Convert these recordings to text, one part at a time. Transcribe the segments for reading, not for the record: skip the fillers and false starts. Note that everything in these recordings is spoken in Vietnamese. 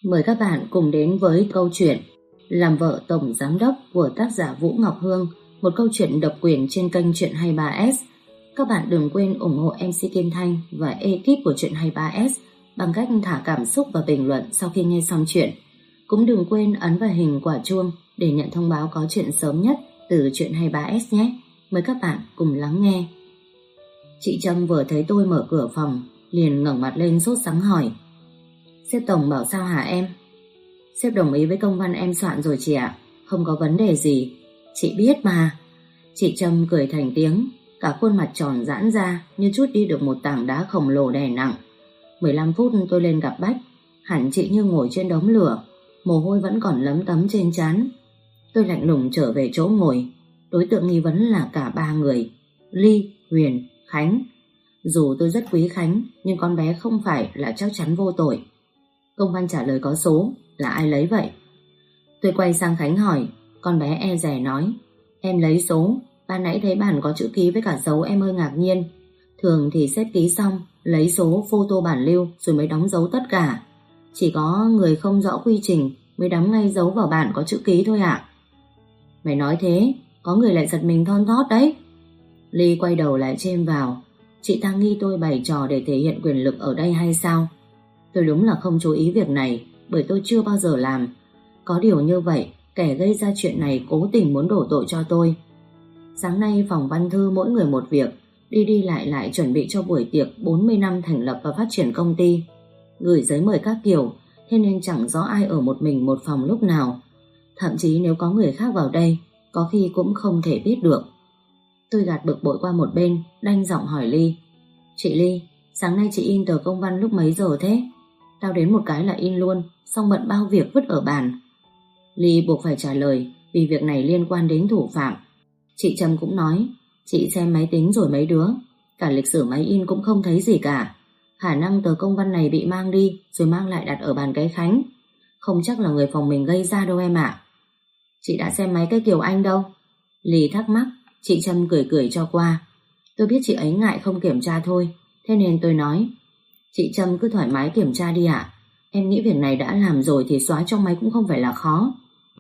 Mời các bạn cùng đến với câu chuyện Làm vợ tổng giám đốc của tác giả Vũ Ngọc Hương, một câu chuyện độc quyền trên kênh Chuyện 23S. Các bạn đừng quên ủng hộ MC Kim Thanh và ekip của Chuyện 23S bằng cách thả cảm xúc và bình luận sau khi nghe xong chuyện. Cũng đừng quên ấn vào hình quả chuông để nhận thông báo có chuyện sớm nhất từ Chuyện 23S nhé. Mời các bạn cùng lắng nghe. Chị Trâm vừa thấy tôi mở cửa phòng liền ngẩng mặt lên sốt sắng hỏi: Sếp tổng bảo sao hả em? Sếp đồng ý với công văn em soạn rồi chị ạ. Không có vấn đề gì. Chị biết mà. Chị Trâm cười thành tiếng, cả khuôn mặt tròn giãn ra như trút đi được một tảng đá khổng lồ đè nặng. 15 phút tôi lên gặp Bách. Hẳn chị như ngồi trên đống lửa, mồ hôi vẫn còn lấm tấm trên trán. Tôi lạnh lùng trở về chỗ ngồi. Đối tượng nghi vấn là cả ba người: Ly, Huyền, Khánh. Dù tôi rất quý Khánh, nhưng con bé không phải là chắc chắn vô tội. Công văn trả lời có số, là ai lấy vậy? Tôi quay sang Khánh hỏi. Con bé e dè nói: Em lấy số, ban nãy thấy bản có chữ ký với cả dấu em hơi ngạc nhiên. Thường thì xếp ký xong, lấy số photo bản lưu rồi mới đóng dấu tất cả. Chỉ có người không rõ quy trình mới đóng ngay dấu vào bản có chữ ký thôi ạ. Mày nói thế, có người lại giật mình thon thót đấy. Ly quay đầu lại chêm vào. Chị ta nghi tôi bày trò để thể hiện quyền lực ở đây hay sao? Tôi đúng là không chú ý việc này, bởi tôi chưa bao giờ làm. Có điều như vậy, kẻ gây ra chuyện này cố tình muốn đổ tội cho tôi. Sáng nay phòng văn thư mỗi người một việc, đi đi lại lại chuẩn bị cho buổi tiệc 40 năm thành lập và phát triển công ty. Gửi giấy mời các kiểu, thế nên chẳng rõ ai ở một mình một phòng lúc nào. Thậm chí nếu có người khác vào đây, có khi cũng không thể biết được. Tôi gạt bực bội qua một bên, đanh giọng hỏi Ly: Chị Ly, sáng nay chị in tờ công văn lúc mấy giờ thế? Tao đến một cái là in luôn, xong bận bao việc vứt ở bàn. Ly buộc phải trả lời vì việc này liên quan đến thủ phạm. Chị Trâm cũng nói: Chị xem máy tính rồi mấy đứa, cả lịch sử máy in cũng không thấy gì cả. Khả năng tờ công văn này bị mang đi rồi mang lại đặt ở bàn cái Khánh. Không chắc là người phòng mình gây ra đâu em ạ. Chị đã xem máy cái Kiều Anh đâu? Ly thắc mắc. Chị Trâm cười cười cho qua. Tôi biết chị ấy ngại không kiểm tra thôi, thế nên tôi nói: Chị Trâm cứ thoải mái kiểm tra đi ạ. Em nghĩ việc này đã làm rồi thì xóa trong máy cũng không phải là khó.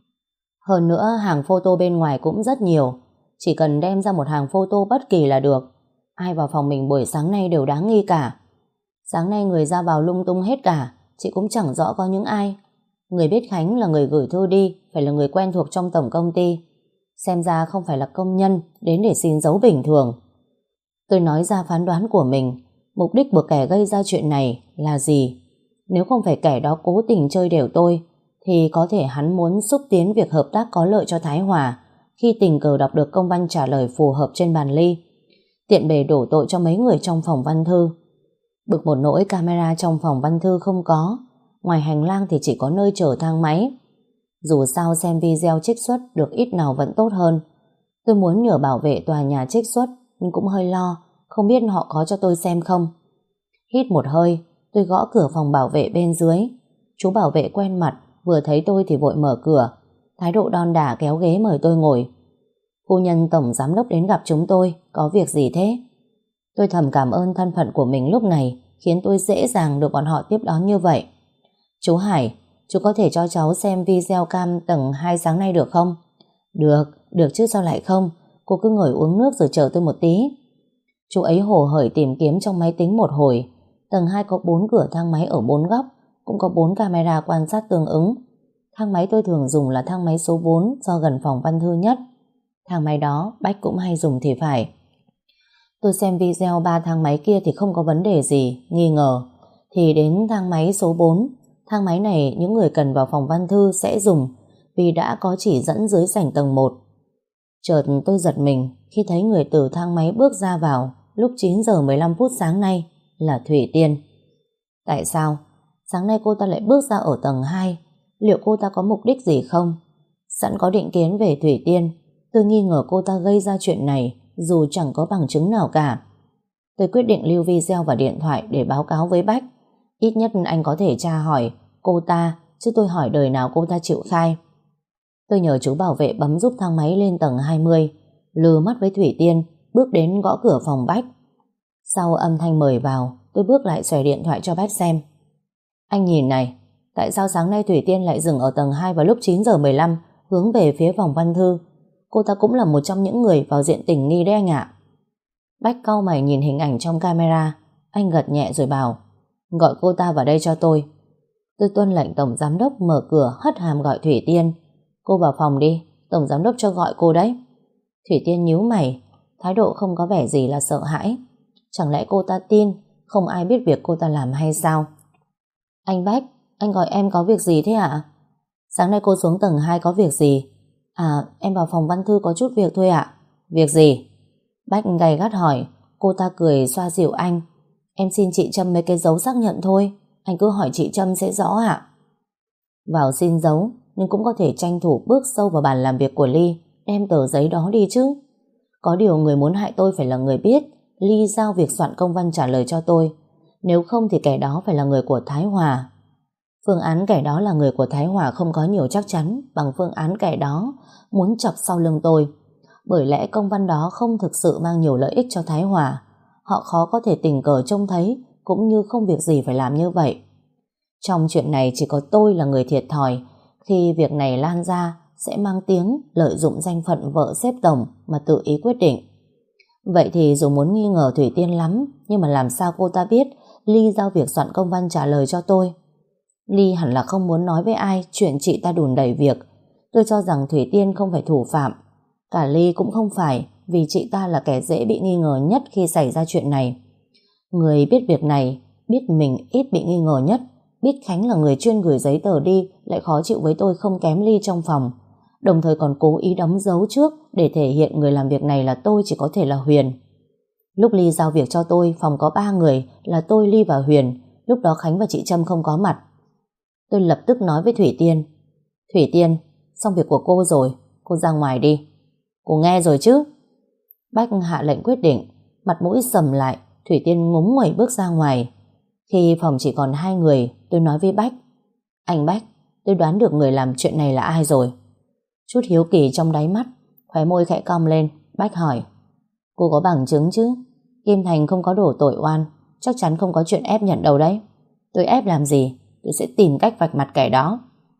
Hơn nữa hàng photo bên ngoài cũng rất nhiều. Chỉ cần đem ra một hàng photo bất kỳ là được. Ai vào phòng mình buổi sáng nay đều đáng nghi cả. Sáng nay người ra vào lung tung hết cả, chị cũng chẳng rõ có những ai. Người biết Khánh là người gửi thư đi phải là người quen thuộc trong tổng công ty. Xem ra không phải là công nhân đến để xin dấu bình thường. Tôi nói ra phán đoán của mình. Mục đích của kẻ gây ra chuyện này là gì? Nếu không phải kẻ đó cố tình chơi đều tôi, thì có thể hắn muốn xúc tiến việc hợp tác có lợi cho Thái Hòa khi tình cờ đọc được công văn trả lời phù hợp trên bàn Ly, tiện bề đổ tội cho mấy người trong phòng văn thư. Bực một nỗi camera trong phòng văn thư không có, ngoài hành lang thì chỉ có nơi chở thang máy. Dù sao xem video trích xuất được ít nào vẫn tốt hơn. Tôi muốn nhờ bảo vệ tòa nhà trích xuất, nhưng cũng hơi lo, không biết họ có cho tôi xem không. Hít một hơi, tôi gõ cửa phòng bảo vệ bên dưới. Chú bảo vệ quen mặt, vừa thấy tôi thì vội mở cửa, thái độ đon đả kéo ghế mời tôi ngồi. Phu nhân tổng giám đốc đến gặp chúng tôi, có việc gì thế? Tôi thầm cảm ơn thân phận của mình lúc này, khiến tôi dễ dàng được bọn họ tiếp đón như vậy. Chú Hải, chú có thể cho cháu xem video cam tầng 2 sáng nay được không? Được chứ sao lại không? Cô cứ ngồi uống nước rồi chờ tôi một tí. Chú ấy hồ hởi tìm kiếm trong máy tính một hồi. Tầng 2 có 4 cửa thang máy ở 4 góc, cũng có 4 camera quan sát tương ứng. Thang máy tôi thường dùng là thang máy số 4 do gần phòng văn thư nhất. Thang máy đó Bách cũng hay dùng thì phải. Tôi xem video 3 thang máy kia thì không có vấn đề gì, nghi ngờ. Thì đến thang máy số 4, thang máy này những người cần vào phòng văn thư sẽ dùng vì đã có chỉ dẫn dưới sảnh tầng 1. Chợt tôi giật mình khi thấy người từ thang máy bước ra vào lúc 9 giờ 15 phút sáng nay là Thủy Tiên. Tại sao? Sáng nay cô ta lại bước ra ở tầng 2. Liệu cô ta có mục đích gì không? Sẵn có định kiến về Thủy Tiên, tôi nghi ngờ cô ta gây ra chuyện này dù chẳng có bằng chứng nào cả. Tôi quyết định lưu video và điện thoại để báo cáo với Bách. Ít nhất anh có thể tra hỏi cô ta, chứ tôi hỏi đời nào cô ta chịu khai. Tôi nhờ chú bảo vệ bấm giúp thang máy lên tầng 20, lừ mắt với Thủy Tiên, bước đến gõ cửa phòng Bách. Sau âm thanh mời vào, tôi bước lại xòe điện thoại cho Bách xem. Anh nhìn này, Tại sao sáng nay Thủy Tiên lại dừng ở tầng 2 vào lúc 9 giờ 15 hướng về phía phòng văn thư? Cô ta cũng là một trong những người vào diện tình nghi đấy anh ạ. Bách cau mày nhìn hình ảnh trong camera. Anh gật nhẹ rồi bảo: gọi cô ta vào đây cho tôi. Tôi tuân lệnh tổng giám đốc mở cửa hất hàm gọi Thủy Tiên. Cô vào phòng đi, tổng giám đốc cho gọi cô đấy. Thủy Tiên nhíu mày, thái độ không có vẻ gì là sợ hãi. Chẳng lẽ cô ta tin không ai biết việc cô ta làm hay sao? Anh Bách, anh gọi em có việc gì thế ạ? Sáng nay cô xuống tầng 2 có việc gì? À, em vào phòng văn thư có chút việc thôi ạ. Việc gì? Bách gay gắt hỏi. Cô ta cười xoa dịu anh. Em xin chị Trâm mấy cái dấu xác nhận thôi, anh cứ hỏi chị Trâm sẽ rõ ạ. Vào xin dấu, nhưng cũng có thể tranh thủ bước sâu vào bàn làm việc của Ly, đem tờ giấy đó đi chứ. Có điều người muốn hại tôi phải là người biết Ly giao việc soạn công văn trả lời cho tôi. Nếu không thì kẻ đó phải là người của Thái Hòa. Phương án kẻ đó là người của Thái Hòa không có nhiều chắc chắn bằng phương án kẻ đó muốn chọc sau lưng tôi. Bởi lẽ công văn đó không thực sự mang nhiều lợi ích cho Thái Hòa. Họ khó có thể tình cờ trông thấy, cũng như không việc gì phải làm như vậy. Trong chuyện này chỉ có tôi là người thiệt thòi, khi việc này lan ra sẽ mang tiếng lợi dụng danh phận vợ sếp tổng mà tự ý quyết định. Vậy thì dù muốn nghi ngờ Thủy Tiên lắm, nhưng mà làm sao cô ta biết Ly giao việc soạn công văn trả lời cho tôi? Ly hẳn là không muốn nói với ai chuyện chị ta đùn đẩy việc. Tôi cho rằng Thủy Tiên không phải thủ phạm. Cả Ly cũng không phải, vì chị ta là kẻ dễ bị nghi ngờ nhất khi xảy ra chuyện này. Người biết việc này, biết mình ít bị nghi ngờ nhất, biết Khánh là người chuyên gửi giấy tờ đi, lại khó chịu với tôi không kém Ly trong phòng. Đồng thời còn cố ý đóng dấu trước để thể hiện người làm việc này là tôi, chỉ có thể là Huyền. Lúc Ly giao việc cho tôi, phòng có 3 người là tôi, Ly và Huyền. Lúc đó Khánh và chị Trâm không có mặt. Tôi lập tức nói với Thủy Tiên: Thủy Tiên, xong việc của cô rồi, cô ra ngoài đi. Cô nghe rồi chứ? Bách hạ lệnh quyết định. Mặt mũi sầm lại, Thủy Tiên ngúng nguẩy bước ra ngoài. Khi phòng chỉ còn 2 người, tôi nói với Bách: anh Bách, tôi đoán được người làm chuyện này là ai rồi. Chút hiếu kỳ trong đáy mắt, khóe môi khẽ cong lên, Bách hỏi: cô có bằng chứng chứ? Kim Thành không có đổ tội oan, chắc chắn không có chuyện ép nhận đâu đấy. Tôi ép làm gì? Tôi sẽ tìm cách vạch mặt kẻ đó.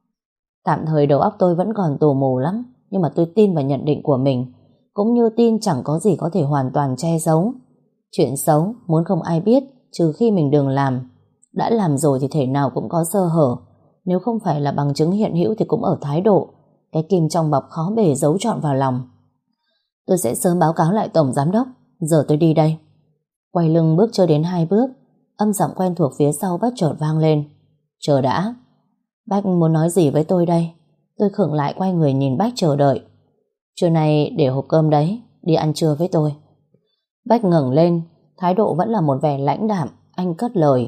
Tạm thời đầu óc tôi vẫn còn tù mù lắm, nhưng mà tôi tin vào nhận định của mình, cũng như tin chẳng có gì có thể hoàn toàn che giấu. Chuyện xấu muốn không ai biết, trừ khi mình đừng làm. Đã làm rồi thì thể nào cũng có sơ hở. Nếu không phải là bằng chứng hiện hữu thì cũng ở thái độ. Cái kim trong bọc khó bề giấu trọn vào lòng. Tôi sẽ sớm báo cáo lại tổng giám đốc. Giờ tôi đi đây. Quay lưng bước chưa đến 2 bước, âm giọng quen thuộc phía sau bất chợt vang lên: chờ đã. Bách muốn nói gì với tôi đây? Tôi khựng lại quay người nhìn Bách chờ đợi. Trưa nay để hộp cơm đấy, đi ăn trưa với tôi. Bách ngẩng lên, thái độ vẫn là một vẻ lãnh đạm. Anh cất lời: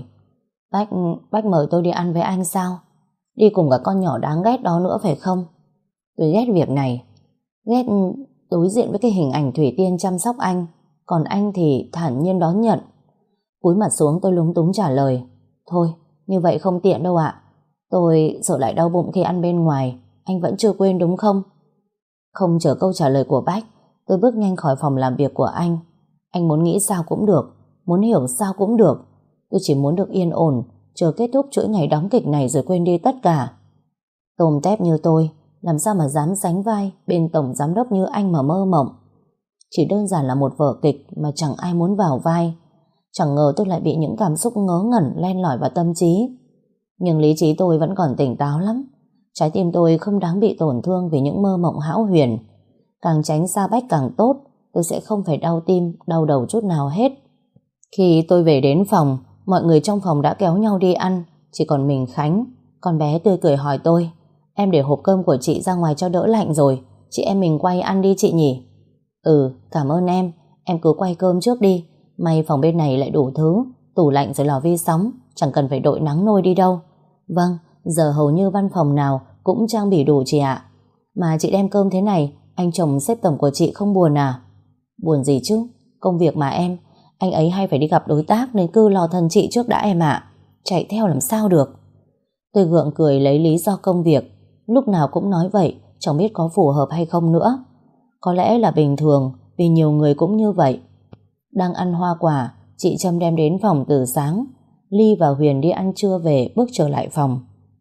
Bách mời tôi đi ăn với anh sao? Đi cùng cả con nhỏ đáng ghét đó nữa phải không? Tôi ghét việc này. Ghét đối diện với cái hình ảnh Thủy Tiên chăm sóc anh, còn anh thì thản nhiên đón nhận. Cúi mặt xuống tôi lúng túng trả lời: thôi, như vậy không tiện đâu ạ. Tôi sợ lại đau bụng khi ăn bên ngoài. Anh vẫn chưa quên đúng không? Không chờ câu trả lời của Bách, tôi bước nhanh khỏi phòng làm việc của anh. Anh muốn nghĩ sao cũng được, muốn hiểu sao cũng được. Tôi chỉ muốn được yên ổn, chờ kết thúc chuỗi ngày đóng kịch này rồi quên đi tất cả. Tôm tép như tôi làm sao mà dám sánh vai bên tổng giám đốc như anh mà mơ mộng. Chỉ đơn giản là một vở kịch mà chẳng ai muốn vào vai. Chẳng ngờ tôi lại bị những cảm xúc ngớ ngẩn len lỏi vào tâm trí. Nhưng lý trí tôi vẫn còn tỉnh táo lắm. Trái tim tôi không đáng bị tổn thương vì những mơ mộng hão huyền. Càng tránh xa Bách càng tốt. Tôi sẽ không phải đau tim, đau đầu chút nào hết. Khi tôi về đến phòng, mọi người trong phòng đã kéo nhau đi ăn. Chỉ còn mình Khánh. Con bé tươi cười hỏi tôi: em để hộp cơm của chị ra ngoài cho đỡ lạnh rồi, chị em mình quay ăn đi chị nhỉ? Ừ, cảm ơn em cứ quay cơm trước đi. May phòng bên này lại đủ thứ, tủ lạnh rồi lò vi sóng, chẳng cần phải đội nắng nôi đi đâu. Vâng, giờ hầu như văn phòng nào cũng trang bị đủ chị ạ. Mà chị đem cơm thế này, anh chồng sếp tổng của chị không buồn à? Buồn gì chứ, công việc mà em. Anh ấy hay phải đi gặp đối tác nên cứ lo thân chị trước đã em ạ. Chạy theo làm sao được. Tôi gượng cười lấy lý do công việc. Lúc nào cũng nói vậy, chẳng biết có phù hợp hay không nữa. Có lẽ là bình thường, vì nhiều người cũng như vậy. Đang ăn hoa quả, chị Trâm đem đến phòng từ sáng. Ly và Huyền đi ăn trưa về bước trở lại phòng.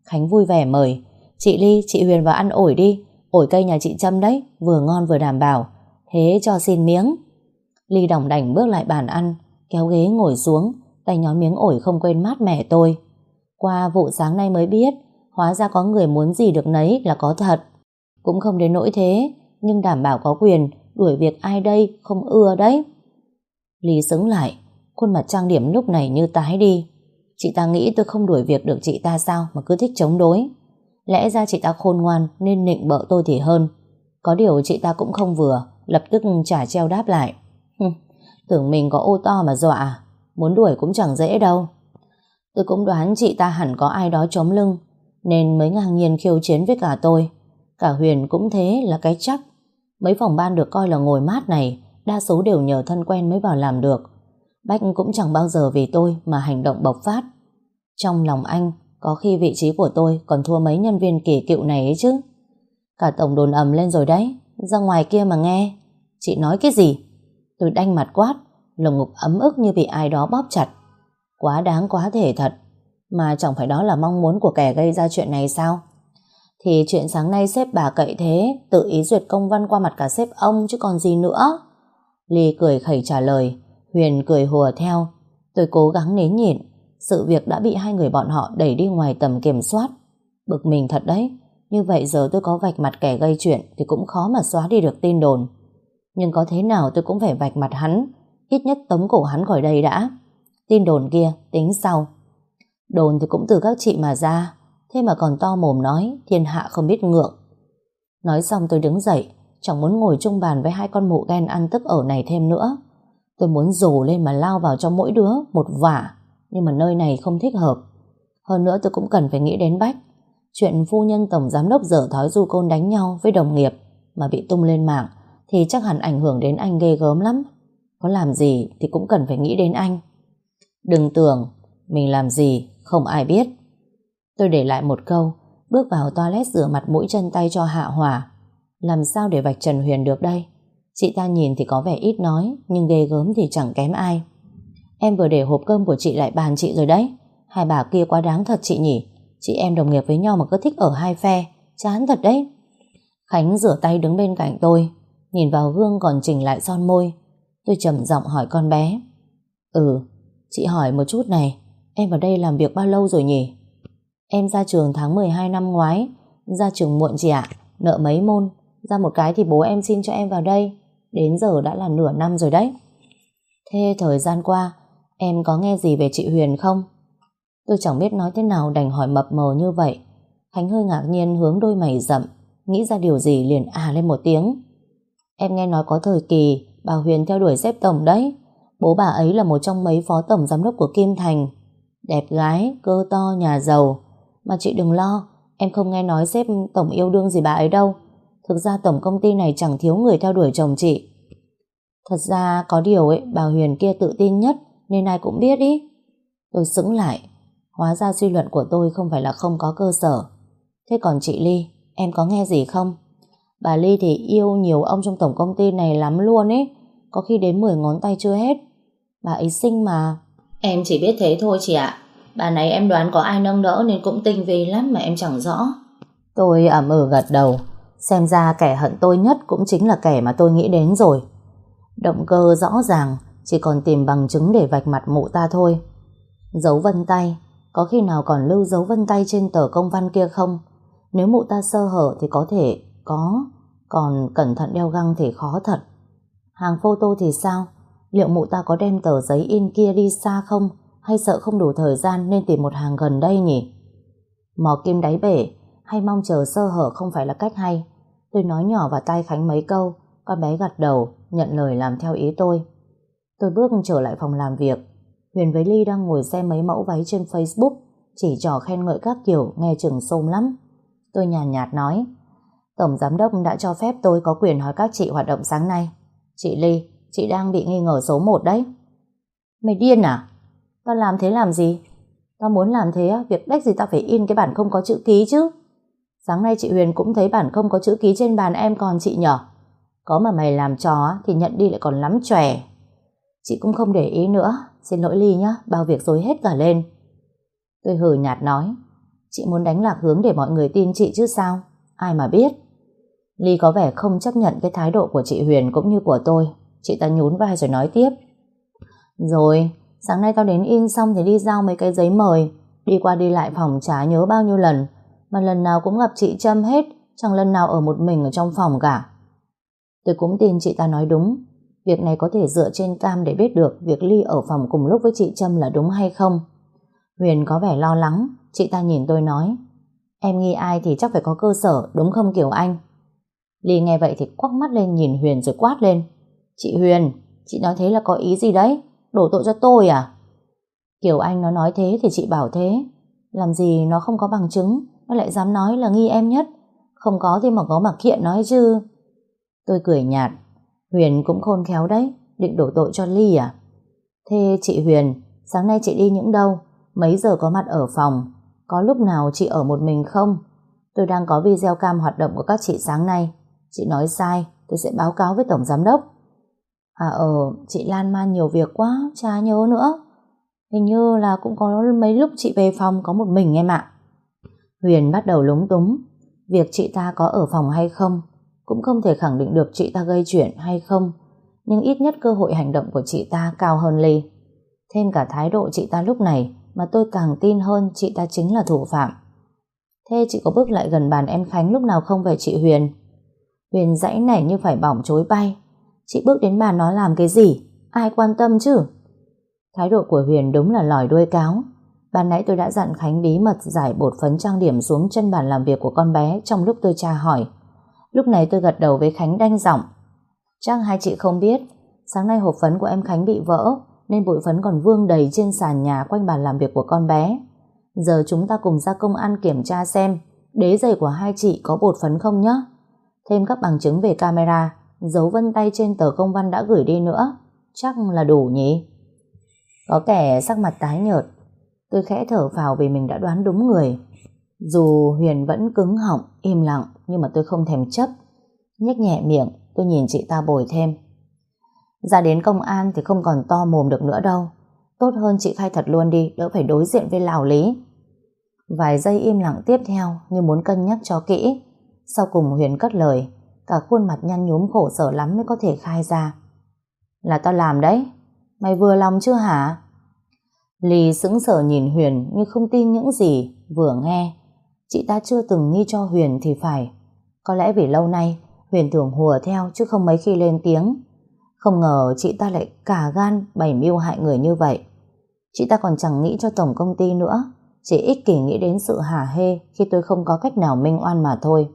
Khánh vui vẻ mời: Chị Ly, chị Huyền vào ăn ổi đi. Ổi cây nhà chị Trâm đấy, vừa ngon vừa đảm bảo. Thế cho xin miếng. Ly đỏng đảnh bước lại bàn ăn, kéo ghế ngồi xuống, tay nhón miếng ổi không quên mát mẻ tôi. Qua vụ sáng nay mới biết, hóa ra có người muốn gì được nấy là có thật. Cũng không đến nỗi thế, nhưng đảm bảo có quyền đuổi việc ai đây không ưa đấy. Ly sững lại, khuôn mặt trang điểm lúc này như tái đi. Chị ta nghĩ tôi không đuổi việc được chị ta sao mà cứ thích chống đối. Lẽ ra chị ta khôn ngoan nên nịnh bợ tôi thì hơn. Có điều chị ta cũng không vừa, lập tức trả treo đáp lại: Tưởng mình có ô to mà dọa à? Muốn đuổi cũng chẳng dễ đâu. Tôi cũng đoán chị ta hẳn có ai đó chống lưng nên mới ngang nhiên khiêu chiến với cả tôi. Cả Huyền cũng thế là cái chắc. Mấy phòng ban được coi là ngồi mát này đa số đều nhờ thân quen mới vào làm được. Bách cũng chẳng bao giờ vì tôi mà hành động bộc phát. Trong lòng anh, có khi vị trí của tôi còn thua mấy nhân viên kỳ cựu này ấy chứ. Cả tổng đồn ầm lên rồi đấy, ra ngoài kia mà nghe. Chị nói cái gì? Tôi đanh mặt quát, lồng ngực ấm ức như bị ai đó bóp chặt. Quá đáng quá thể thật. Mà chẳng phải đó là mong muốn của kẻ gây ra chuyện này sao? Thì chuyện sáng nay sếp bà cậy thế, tự ý duyệt công văn qua mặt cả sếp ông chứ còn gì nữa. Ly cười khẩy trả lời, Huyền cười hùa theo. Tôi cố gắng nín nhịn. Sự việc đã bị hai người bọn họ đẩy đi ngoài tầm kiểm soát. Bực mình thật đấy. Như vậy giờ tôi có vạch mặt kẻ gây chuyện thì cũng khó mà xóa đi được tin đồn. Nhưng có thế nào tôi cũng phải vạch mặt hắn, ít nhất tống cổ hắn khỏi đây đã. Tin đồn kia tính sau. Đồn thì cũng từ các chị mà ra, thế mà còn to mồm nói thiên hạ không biết ngượng. Nói xong tôi đứng dậy, chẳng muốn ngồi chung bàn với hai con mụ ghen ăn tức ở này thêm nữa. Tôi muốn rồ lên mà lao vào cho mỗi đứa một vả, nhưng mà nơi này không thích hợp. Hơn nữa tôi cũng cần phải nghĩ đến Bách. Chuyện phu nhân tổng giám đốc dở thói du côn đánh nhau với đồng nghiệp mà bị tung lên mạng thì chắc hẳn ảnh hưởng đến anh ghê gớm lắm. Có làm gì thì cũng cần phải nghĩ đến anh. Đừng tưởng mình làm gì không ai biết. Tôi để lại một câu, bước vào toilet rửa mặt mũi chân tay cho hạ hỏa. Làm sao để vạch trần Huyền được đây? Chị ta nhìn thì có vẻ ít nói, nhưng ghê gớm thì chẳng kém ai. Em vừa để hộp cơm của chị lại bàn chị rồi đấy. Hai bà kia quá đáng thật chị nhỉ. Chị em đồng nghiệp với nhau mà cứ thích ở hai phe, chán thật đấy. Khánh rửa tay đứng bên cạnh tôi, nhìn vào gương còn chỉnh lại son môi. Tôi trầm giọng hỏi con bé: Chị hỏi một chút này, em vào đây làm việc bao lâu rồi nhỉ? Em ra trường tháng 12 năm ngoái. Ra trường muộn chị ạ, nợ mấy môn. Ra một cái thì bố em xin cho em vào đây. Đến giờ đã là nửa năm rồi đấy. Thế thời gian qua em có nghe gì về chị Huyền không? Tôi chẳng biết nói thế nào đành hỏi mập mờ như vậy. Khánh hơi ngạc nhiên hướng đôi mày rậm, nghĩ ra điều gì liền lên một tiếng. Em nghe nói có thời kỳ bà Huyền theo đuổi sếp tổng đấy. Bố bà ấy là một trong mấy phó tổng giám đốc của Kim Thành. Đẹp gái, cơ to, nhà giàu. Mà chị đừng lo, em không nghe nói sếp tổng yêu đương gì bà ấy đâu. Thực ra tổng công ty này chẳng thiếu người theo đuổi chồng chị. Thật ra có điều bà Huyền kia tự tin nhất nên ai cũng biết ý. Tôi sững lại. Hóa ra suy luận của tôi không phải là không có cơ sở. Thế còn chị Ly, em có nghe gì không? Bà Ly thì yêu nhiều ông trong tổng công ty này lắm luôn ấy. Có khi đến 10 ngón tay chưa hết. Bà ấy xinh mà. Em chỉ biết thế thôi chị ạ. Bà này em đoán có ai nâng đỡ nên cũng tinh vi lắm mà em chẳng rõ. Tôi gật đầu. Xem ra kẻ hận tôi nhất cũng chính là kẻ mà tôi nghĩ đến rồi. Động cơ rõ ràng, chỉ còn tìm bằng chứng để vạch mặt mụ ta thôi. Dấu vân tay, có khi nào còn lưu dấu vân tay trên tờ công văn kia không? Nếu mụ ta sơ hở thì có thể có, còn cẩn thận đeo găng thì khó thật. Hàng photo thì sao? Liệu mụ ta có đem tờ giấy in kia đi xa không? Hay sợ không đủ thời gian nên tìm một hàng gần đây nhỉ? Mò kim đáy bể hay mong chờ sơ hở không phải là cách hay. Tôi nói nhỏ vào tai Khánh mấy câu. Con bé gật đầu, nhận lời làm theo ý tôi. Tôi bước trở lại phòng làm việc. Huyền với Ly đang ngồi xem mấy mẫu váy trên Facebook, chỉ trò khen ngợi các kiểu, nghe chừng xôm lắm. Tôi nhàn nhạt nói: Tổng giám đốc đã cho phép tôi có quyền hỏi các chị hoạt động sáng nay. Chị Ly, chị đang bị nghi ngờ số 1 đấy. Mày điên à? Tao làm thế làm gì? Tao muốn làm thế á, việc đách gì tao phải in cái bản không có chữ ký chứ. Sáng nay chị Huyền cũng thấy bản không có chữ ký trên bàn em còn chị nhở. Có mà mày làm trò thì nhận đi lại còn lắm chòe. Chị cũng không để ý nữa. Xin lỗi Ly nhá, bao việc dối hết cả lên. Tôi hừ nhạt nói: Chị muốn đánh lạc hướng để mọi người tin chị chứ sao? Ai mà biết. Ly có vẻ không chấp nhận cái thái độ của chị Huyền cũng như của tôi. Chị ta nhún vai rồi nói tiếp. Rồi, sáng nay tao đến in xong thì đi giao mấy cái giấy mời. Đi qua đi lại phòng chả nhớ bao nhiêu lần. Mà lần nào cũng gặp chị Trâm hết, chẳng lần nào ở một mình ở trong phòng cả. Tôi cũng tin chị ta nói đúng. Việc này có thể dựa trên cam để biết được việc Ly ở phòng cùng lúc với chị Trâm là đúng hay không. Huyền có vẻ lo lắng. Chị ta nhìn tôi nói, em nghi ai thì chắc phải có cơ sở, đúng không Kiều Anh? Ly nghe vậy thì quắc mắt lên nhìn Huyền rồi quát lên. Chị Huyền, chị nói thế là có ý gì đấy? Đổ tội cho tôi à? Kiều Anh nó nói thế thì chị bảo thế. Làm gì nó không có bằng chứng, nó lại dám nói là nghi em nhất. Không có thì mà có mà kiện nói chứ. Tôi cười nhạt. Huyền cũng khôn khéo đấy, định đổ tội cho Ly à? Thế chị Huyền, sáng nay chị đi những đâu? Mấy giờ có mặt ở phòng? Có lúc nào chị ở một mình không? Tôi đang có video cam hoạt động của các chị sáng nay. Chị nói sai, tôi sẽ báo cáo với Tổng Giám Đốc. Chị lan man nhiều việc quá, chả nhớ nữa. Hình như là cũng có mấy lúc chị về phòng có một mình em ạ. Huyền bắt đầu lúng túng. Việc chị ta có ở phòng hay không cũng không thể khẳng định được chị ta gây chuyện hay không, nhưng ít nhất cơ hội hành động của chị ta cao hơn Ly. Thêm cả thái độ chị ta lúc này mà tôi càng tin hơn chị ta chính là thủ phạm. Thế chị có bước lại gần bàn em Khánh lúc nào không về chị Huyền? Huyền giãy nảy như phải bỏng chối bay. Chị bước đến bàn nó làm cái gì? Ai quan tâm chứ? Thái độ của Huyền đúng là lòi đuôi cáo. Ban nãy tôi đã dặn Khánh bí mật giải bột phấn trang điểm xuống chân bàn làm việc của con bé trong lúc tôi tra hỏi. Lúc này tôi gật đầu với Khánh đanh giọng. Chắc hai chị không biết, sáng nay hộp phấn của em Khánh bị vỡ nên bụi phấn còn vương đầy trên sàn nhà quanh bàn làm việc của con bé. Giờ chúng ta cùng ra công an kiểm tra xem đế giày của hai chị có bột phấn không nhé. Thêm các bằng chứng về camera, dấu vân tay trên tờ công văn đã gửi đi nữa. Chắc là đủ nhỉ? Có kẻ sắc mặt tái nhợt. Tôi khẽ thở phào vì mình đã đoán đúng người. Dù Huyền vẫn cứng họng, im lặng, nhưng mà tôi không thèm chấp. Nhếch nhẹ miệng, tôi nhìn chị ta bồi thêm. Ra đến công an thì không còn to mồm được nữa đâu. Tốt hơn chị khai thật luôn đi, đỡ phải đối diện với lão lý. Vài giây im lặng tiếp theo như muốn cân nhắc cho kỹ. Sau cùng Huyền cất lời, cả khuôn mặt nhăn nhúm khổ sở lắm mới có thể khai ra. Là tao làm đấy. Mày vừa lòng chưa hả? Ly sững sờ nhìn Huyền như không tin những gì vừa nghe. Chị ta chưa từng nghi cho Huyền thì phải. Có lẽ vì lâu nay Huyền thường hùa theo chứ không mấy khi lên tiếng. Không ngờ chị ta lại cả gan bày mưu hại người như vậy. Chị ta còn chẳng nghĩ cho tổng công ty nữa, chỉ ích kỷ nghĩ đến sự hả hê khi tôi không có cách nào minh oan mà thôi.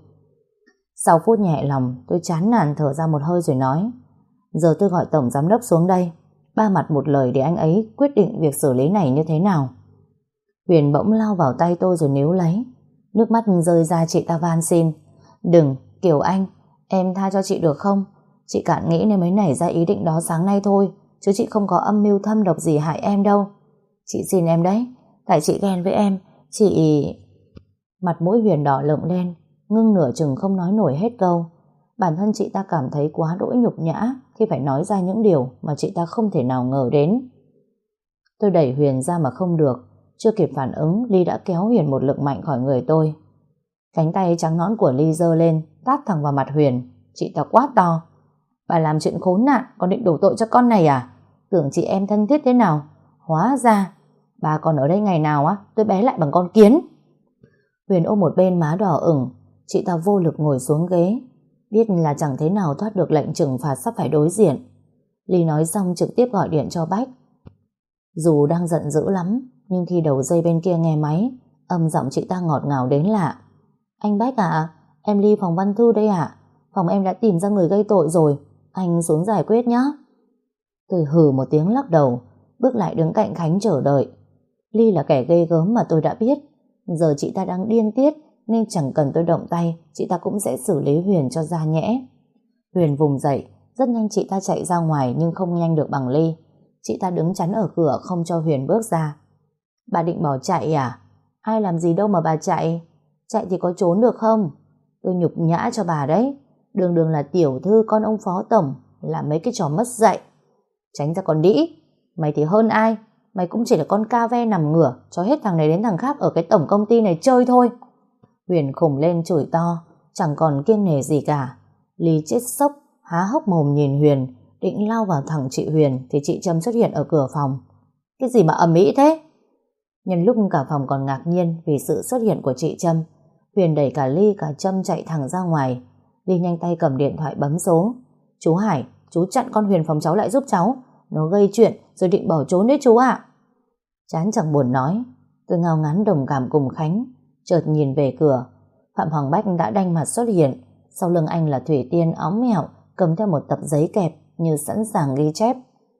Sau phút nhẹ lòng, tôi chán nản thở ra một hơi rồi nói, giờ tôi gọi tổng giám đốc xuống đây, ba mặt một lời để anh ấy quyết định việc xử lý này như thế nào. Huyền bỗng lao vào tay tôi rồi níu lấy, nước mắt rơi ra. Chị ta van xin, đừng, Kiều Anh, em tha cho chị được không? Chị cạn nghĩ nên mới nảy ra ý định đó sáng nay thôi, chứ chị không có âm mưu thâm độc gì hại em đâu. Chị xin em đấy, tại chị ghen với em, chị... Mặt mũi Huyền đỏ lựng lên, ngưng nửa chừng không nói nổi hết câu. Bản thân chị ta cảm thấy quá đỗi nhục nhã khi phải nói ra những điều mà chị ta không thể nào ngờ đến. Tôi đẩy Huyền ra mà không được, chưa kịp phản ứng, Ly đã kéo Huyền một lực mạnh khỏi người tôi. Cánh tay trắng nõn của Ly giơ lên, tát thẳng vào mặt Huyền. Chị ta quát to, bà làm chuyện khốn nạn còn định đổ tội cho con này à? Tưởng chị em thân thiết thế nào, hóa ra bà còn ở đây ngày nào á tôi bé lại bằng con kiến. Huyền ôm một bên má đỏ ửng, chị ta vô lực ngồi xuống ghế, biết là chẳng thế nào thoát được lệnh trừng phạt sắp phải đối diện. Ly nói xong trực tiếp gọi điện cho Bách. Dù đang giận dữ lắm, nhưng khi đầu dây bên kia nghe máy, âm giọng chị ta ngọt ngào đến lạ. Anh Bách ạ, em Ly phòng văn thư đây ạ. Phòng em đã tìm ra người gây tội rồi, anh xuống giải quyết nhé. Tôi hừ một tiếng lắc đầu, bước lại đứng cạnh Khánh chờ đợi. Ly là kẻ ghê gớm mà tôi đã biết. Giờ chị ta đang điên tiết nên chẳng cần tôi động tay, chị ta cũng sẽ xử lý Huyền cho ra nhẽ. Huyền vùng dậy, rất nhanh chị ta chạy ra ngoài nhưng không nhanh được bằng Ly. Chị ta đứng chắn ở cửa không cho Huyền bước ra. Bà định bỏ chạy à? Ai làm gì đâu mà bà chạy. Chạy thì có trốn được không? Tôi nhục nhã cho bà đấy. Đường đường là tiểu thư con ông phó tổng, làm mấy cái trò mất dạy. Tránh ra còn đĩ. Mày thì hơn ai? Mày cũng chỉ là con ca ve nằm ngửa cho hết thằng này đến thằng khác ở cái tổng công ty này chơi thôi. Huyền khủng lên chửi to, chẳng còn kiêng nể gì cả. Ly chết sốc, há hốc mồm nhìn Huyền, định lao vào thẳng chị Huyền thì chị Trâm xuất hiện ở cửa phòng. Cái gì mà ầm ĩ thế? Nhân lúc cả phòng còn ngạc nhiên vì sự xuất hiện của chị Trâm, Huyền đẩy cả Ly cả Trâm chạy thẳng ra ngoài. Ly nhanh tay cầm điện thoại bấm số. Chú Hải, chú chặn con Huyền phòng cháu lại giúp cháu. Nó gây chuyện rồi định bỏ trốn đấy chú ạ. Chán chẳng buồn nói, tôi ngao ngán đồng cảm cùng Khánh. Chợt nhìn về cửa, Phạm Hoàng Bách đã đanh mặt xuất hiện. Sau lưng anh là Thủy Tiên óng mẹo cầm theo một tập giấy kẹp như sẵn sàng ghi chép.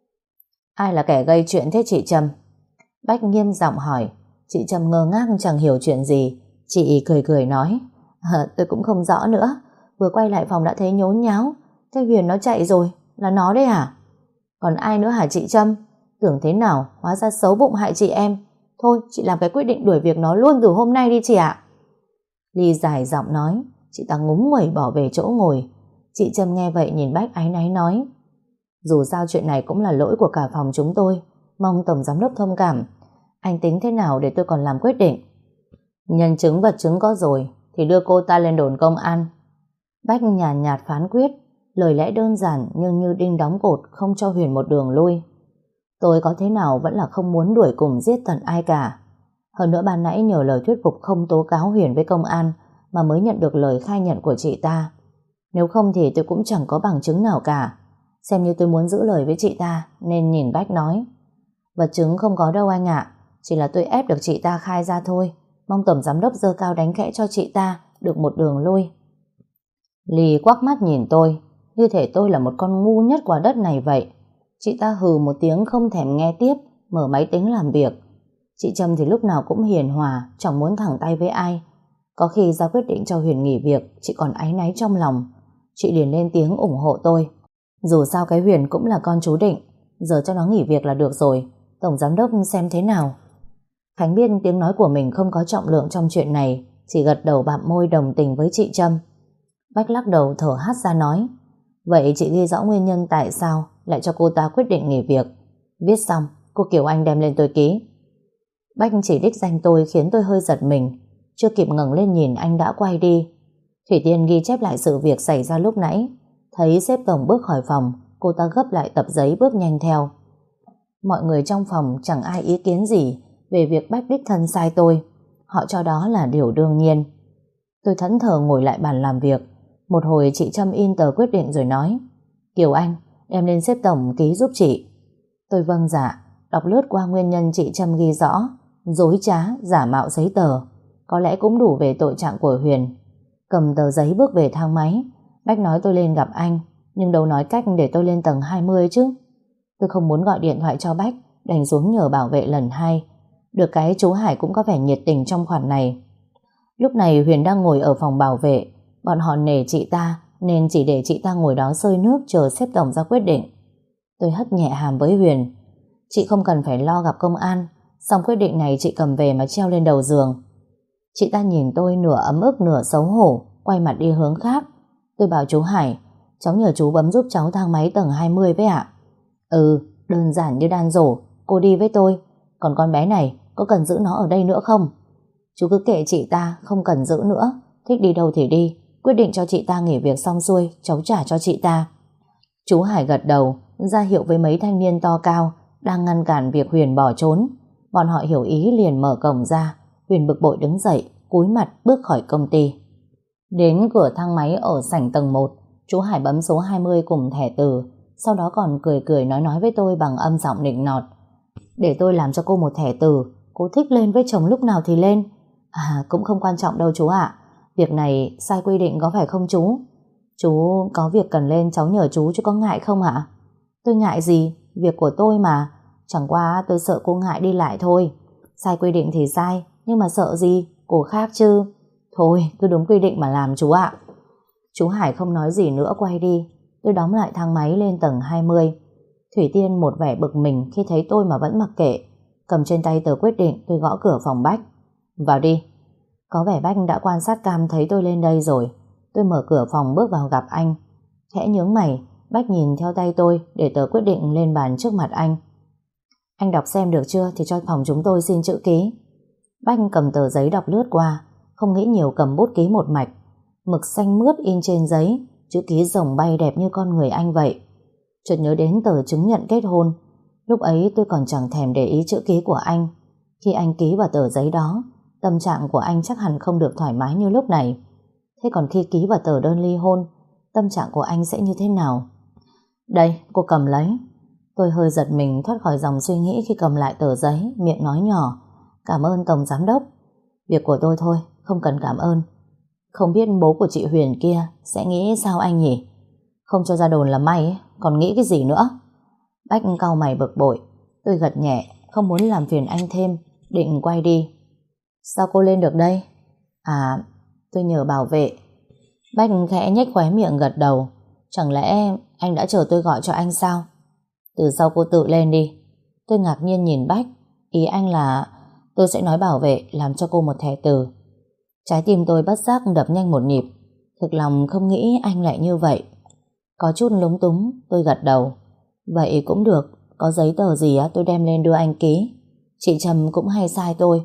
Ai là kẻ gây chuyện thế chị Trâm? Bách nghiêm giọng hỏi. Chị Trâm ngơ ngác chẳng hiểu chuyện gì. Chị cười cười nói, tôi cũng không rõ nữa. Vừa quay lại phòng đã thấy nhốn nháo. Thế Huyền nó chạy rồi, là nó đấy à? Còn ai nữa hả chị Trâm? Tưởng thế nào, hóa ra xấu bụng hại chị em. Thôi chị làm cái quyết định đuổi việc nó luôn từ hôm nay đi chị ạ. Ly dài giọng nói. Chị ta ngúng nguẩy bỏ về chỗ ngồi. Chị Trâm nghe vậy nhìn Bách áy náy nói, dù sao chuyện này cũng là lỗi của cả phòng chúng tôi, mong tổng giám đốc thông cảm. Anh tính thế nào để tôi còn làm quyết định? Nhân chứng vật chứng có rồi thì đưa cô ta lên đồn công an. Bách nhàn nhạt phán quyết, lời lẽ đơn giản nhưng như đinh đóng cột, không cho Huyền một đường lui. Tôi có thế nào vẫn là không muốn đuổi cùng giết tận ai cả. Hơn nữa ban nãy nhờ lời thuyết phục không tố cáo Huyền với công an mà mới nhận được lời khai nhận của chị ta. Nếu không thì tôi cũng chẳng có bằng chứng nào cả. Xem như tôi muốn giữ lời với chị ta nên nhìn Bách nói, vật chứng không có đâu anh ạ, chỉ là tôi ép được chị ta khai ra thôi. Mong tổng giám đốc giơ cao đánh khẽ cho chị ta được một đường lui. Ly quắc mắt nhìn tôi, như thể tôi là một con ngu nhất quả đất này vậy. Chị ta hừ một tiếng không thèm nghe tiếp, mở máy tính làm việc. Chị Trâm thì lúc nào cũng hiền hòa, chẳng muốn thẳng tay với ai. Có khi ra quyết định cho Huyền nghỉ việc, chị còn áy náy trong lòng. Chị liền lên tiếng ủng hộ tôi. Dù sao cái Huyền cũng là con chú Định, giờ cho nó nghỉ việc là được rồi. Tổng giám đốc xem thế nào. Khánh biết tiếng nói của mình không có trọng lượng trong chuyện này, chỉ gật đầu bặm môi đồng tình với chị Trâm. Bách lắc đầu thở hắt ra nói, vậy chị ghi rõ nguyên nhân tại sao lại cho cô ta quyết định nghỉ việc. Viết xong, cô Kiều Anh đem lên tôi ký. Bách chỉ đích danh tôi khiến tôi hơi giật mình. Chưa kịp ngẩng lên nhìn anh đã quay đi. Thủy Tiên ghi chép lại sự việc xảy ra lúc nãy. Thấy sếp tổng bước khỏi phòng, cô ta gấp lại tập giấy bước nhanh theo. Mọi người trong phòng chẳng ai ý kiến gì về việc Bách đích thân sai tôi. Họ cho đó là điều đương nhiên. Tôi thẫn thờ ngồi lại bàn làm việc. Một hồi chị Trâm in tờ quyết định rồi nói, Kiều Anh, đem lên sếp tổng ký giúp chị. Tôi vâng dạ, đọc lướt qua nguyên nhân chị Trâm ghi rõ, dối trá, giả mạo giấy tờ. Có lẽ cũng đủ về tội trạng của Huyền. Cầm tờ giấy bước về thang máy. Bách nói tôi lên gặp anh, nhưng đâu nói cách để tôi lên tầng 20 chứ. Tôi không muốn gọi điện thoại cho Bách, đành xuống nhờ bảo vệ lần 2. Được cái chú Hải cũng có vẻ nhiệt tình trong khoản này. Lúc này Huyền đang ngồi ở phòng bảo vệ. Bọn họ nể chị ta nên chỉ để chị ta ngồi đó sơi nước chờ sếp tổng ra quyết định. Tôi hất nhẹ hàm với Huyền, chị không cần phải lo gặp công an, xong quyết định này chị cầm về mà treo lên đầu giường. Chị ta nhìn tôi nửa ấm ức nửa xấu hổ, quay mặt đi hướng khác. Tôi bảo chú Hải, cháu nhờ chú bấm giúp cháu thang máy tầng 20 với ạ. Ừ, đơn giản như đan rổ, cô đi với tôi. Còn con bé này, có cần giữ nó ở đây nữa không? Chú cứ kệ chị ta, không cần giữ nữa. Thích đi đâu thì đi, quyết định cho chị ta nghỉ việc xong xuôi, cháu trả cho chị ta. Chú Hải gật đầu, ra hiệu với mấy thanh niên to cao đang ngăn cản việc Huyền bỏ trốn. Bọn họ hiểu ý liền mở cổng ra. Huyền bực bội đứng dậy, cúi mặt bước khỏi công ty. Đến cửa thang máy ở sảnh tầng 1, chú Hải bấm số 20 cùng thẻ từ, sau đó còn cười cười nói với tôi bằng âm giọng nịnh nọt. Để tôi làm cho cô một thẻ từ, cô thích lên với chồng lúc nào thì lên. À, cũng không quan trọng đâu chú ạ. Việc này sai quy định có phải không chú? Chú có việc cần lên cháu nhờ chú có ngại không ạ? Tôi ngại gì, việc của tôi mà. Chẳng qua tôi sợ cô ngại đi lại thôi. Sai quy định thì sai, nhưng mà sợ gì, cô khác chứ. Thôi, cứ đúng quy định mà làm chú ạ. Chú Hải không nói gì nữa quay đi. Tôi đóng lại thang máy lên tầng 20. Thủy Tiên một vẻ bực mình khi thấy tôi mà vẫn mặc kệ. Cầm trên tay tờ quyết định, tôi gõ cửa phòng Bách. Vào đi. Có vẻ Bách đã quan sát cam thấy tôi lên đây rồi. Tôi mở cửa phòng bước vào gặp anh. Khẽ nhướng mày, Bách nhìn theo tay tôi để tờ quyết định lên bàn trước mặt anh. Anh đọc xem được chưa thì cho phòng chúng tôi xin chữ ký. Bách cầm tờ giấy đọc lướt qua, không nghĩ nhiều cầm bút ký một mạch. Mực xanh mướt in trên giấy, chữ ký rồng bay đẹp như con người anh vậy. Chợt nhớ đến tờ chứng nhận kết hôn. Lúc ấy tôi còn chẳng thèm để ý chữ ký của anh. Khi anh ký vào tờ giấy đó, tâm trạng của anh chắc hẳn không được thoải mái như lúc này. Thế còn khi ký vào tờ đơn ly hôn, tâm trạng của anh sẽ như thế nào? Đây, cô cầm lấy. Tôi hơi giật mình thoát khỏi dòng suy nghĩ khi cầm lại tờ giấy, miệng nói nhỏ: Cảm ơn Tổng Giám Đốc. Việc của tôi thôi, không cần cảm ơn. Không biết bố của chị Huyền kia sẽ nghĩ sao anh nhỉ? Không cho ra đồn là may ấy, còn nghĩ cái gì nữa? Bách cau mày bực bội. Tôi gật nhẹ, không muốn làm phiền anh thêm, định quay đi. Sao cô lên được đây? À, tôi nhờ bảo vệ. Bách khẽ nhếch khóe miệng gật đầu. Chẳng lẽ anh đã chờ tôi gọi cho anh sao? Từ sau cô tự lên đi. Tôi ngạc nhiên nhìn Bách. Ý anh là tôi sẽ nói bảo vệ làm cho cô một thẻ từ. Trái tim tôi bất giác đập nhanh một nhịp. Thực lòng không nghĩ anh lại như vậy. Có chút lúng túng, tôi gật đầu. Vậy cũng được, có giấy tờ gì á tôi đem lên đưa anh ký. Chị Trầm cũng hay sai tôi.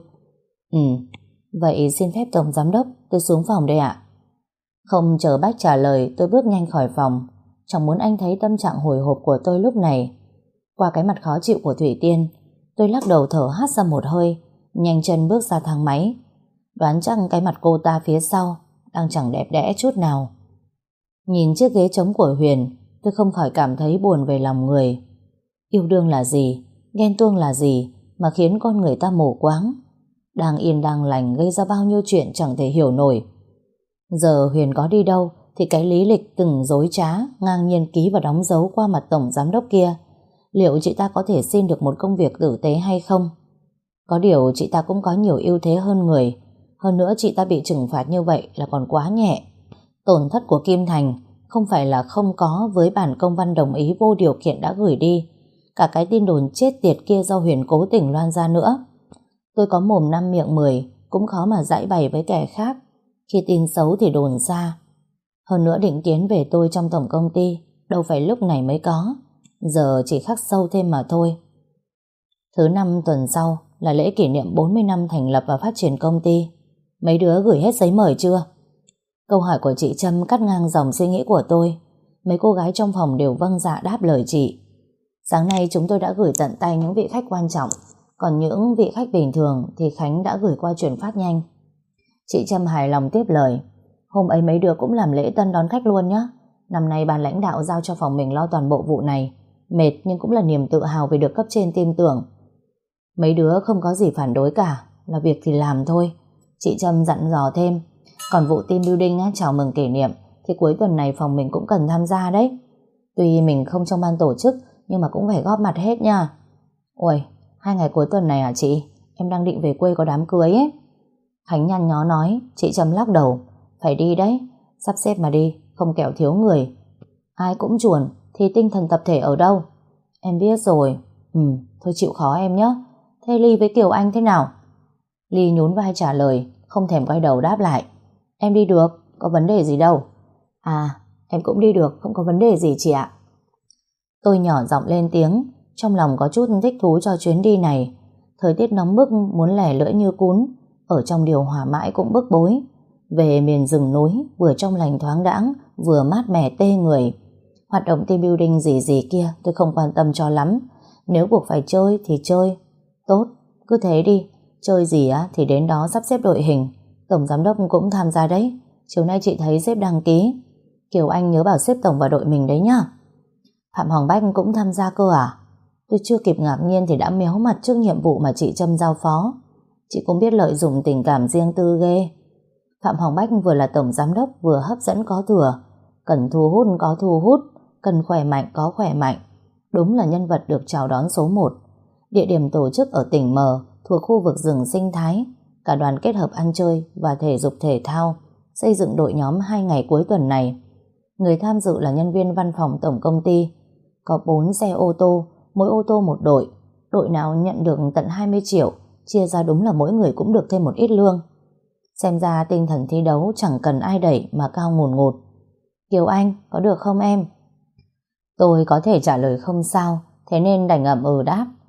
Vậy xin phép Tổng Giám Đốc, tôi xuống phòng đây ạ. Không chờ Bách trả lời, tôi bước nhanh khỏi phòng. Chẳng muốn anh thấy tâm trạng hồi hộp của tôi lúc này. Qua cái mặt khó chịu của Thủy Tiên, tôi lắc đầu thở hắt ra một hơi, nhanh chân bước ra thang máy. Đoán chắc cái mặt cô ta phía sau đang chẳng đẹp đẽ chút nào. Nhìn chiếc ghế trống của Huyền, tôi không khỏi cảm thấy buồn về lòng người. Yêu đương là gì, ghen tuông là gì mà khiến con người ta mù quáng. Đang yên đang lành gây ra bao nhiêu chuyện chẳng thể hiểu nổi. Giờ Huyền có đi đâu thì cái lý lịch từng dối trá, ngang nhiên ký và đóng dấu qua mặt Tổng Giám Đốc kia, liệu chị ta có thể xin được một công việc tử tế hay không? Có điều chị ta cũng có nhiều ưu thế hơn người. Hơn nữa chị ta bị trừng phạt như vậy là còn quá nhẹ. Tổn thất của Kim Thành không phải là không có với bản công văn đồng ý vô điều kiện đã gửi đi. Cả cái tin đồn chết tiệt kia do Huyền cố tình loan ra nữa. Tôi có mồm 5 miệng 10 cũng khó mà giãi bày với kẻ khác. Khi tin xấu thì đồn xa. Hơn nữa định kiến về tôi trong tổng công ty đâu phải lúc này mới có. Giờ chỉ khắc sâu thêm mà thôi. Thứ 5 tuần sau là lễ kỷ niệm 40 năm thành lập và phát triển công ty. Mấy đứa gửi hết giấy mời chưa? Câu hỏi của chị Trâm cắt ngang dòng suy nghĩ của tôi. Mấy cô gái trong phòng đều vâng dạ đáp lời chị. Sáng nay chúng tôi đã gửi tận tay những vị khách quan trọng. Còn những vị khách bình thường thì Khánh đã gửi qua chuyển phát nhanh. Chị Trâm hài lòng tiếp lời. Hôm ấy mấy đứa cũng làm lễ tân đón khách luôn nhé. Năm nay ban lãnh đạo giao cho phòng mình lo toàn bộ vụ này. Mệt nhưng cũng là niềm tự hào vì được cấp trên tin tưởng. Mấy đứa không có gì phản đối cả, là việc thì làm thôi. Chị Trâm dặn dò thêm. Còn vụ team building chào mừng kỷ niệm thì cuối tuần này phòng mình cũng cần tham gia đấy. Tuy mình không trong ban tổ chức nhưng mà cũng phải góp mặt hết nha. Ôi, 2 ngày cuối tuần này à chị? Em đang định về quê có đám cưới ấy. Khánh nhăn nhó nói. Chị Trâm lắc đầu. Phải đi đấy, sắp xếp mà đi, không kẻo thiếu người. Ai cũng chuồn thì tinh thần tập thể ở đâu? Em biết rồi. Thôi chịu khó em nhé. Thế Ly với Kiều Anh thế nào? Ly nhún vai trả lời, không thèm quay đầu đáp lại. Em đi được, có vấn đề gì đâu. À, em cũng đi được, không có vấn đề gì chị ạ. Tôi nhỏ giọng lên tiếng, trong lòng có chút thích thú cho chuyến đi này. Thời tiết nóng bức muốn lẻ lưỡi như cún, ở trong điều hòa mãi cũng bức bối. Về miền rừng núi, vừa trong lành thoáng đãng, vừa mát mẻ tê người. Hoạt động team building gì kia tôi không quan tâm cho lắm. Nếu buộc phải chơi thì chơi. Tốt, cứ thế đi. Chơi gì thì đến đó sắp xếp đội hình. Tổng giám đốc cũng tham gia đấy. Chiều nay chị thấy sếp đăng ký. Kiều Anh nhớ bảo xếp tổng vào đội mình đấy nhá. Phạm Hoàng Bách cũng tham gia cơ à? Tôi chưa kịp ngạc nhiên thì đã méo mặt trước nhiệm vụ mà chị Trâm giao phó. Chị cũng biết lợi dụng tình cảm riêng tư ghê. Phạm Hoàng Bách vừa là tổng giám đốc vừa hấp dẫn có thừa. Cần thu hút có thu hút, cần khỏe mạnh có khỏe mạnh. Đúng là nhân vật được chào đón số 1. Địa điểm tổ chức ở tỉnh Mờ thuộc khu vực rừng sinh thái. Cả đoàn kết hợp ăn chơi và thể dục thể thao, xây dựng đội nhóm 2 ngày cuối tuần này. Người tham dự là nhân viên văn phòng tổng công ty. Có 4 xe ô tô, mỗi ô tô một đội. Đội nào nhận được tận 20 triệu, chia ra đúng là mỗi người cũng được thêm một ít lương. Xem ra tinh thần thi đấu chẳng cần ai đẩy mà cao ngùn ngụt. Kiều Anh, có được không em? Tôi có thể trả lời không sao, thế nên đành ậm đáp.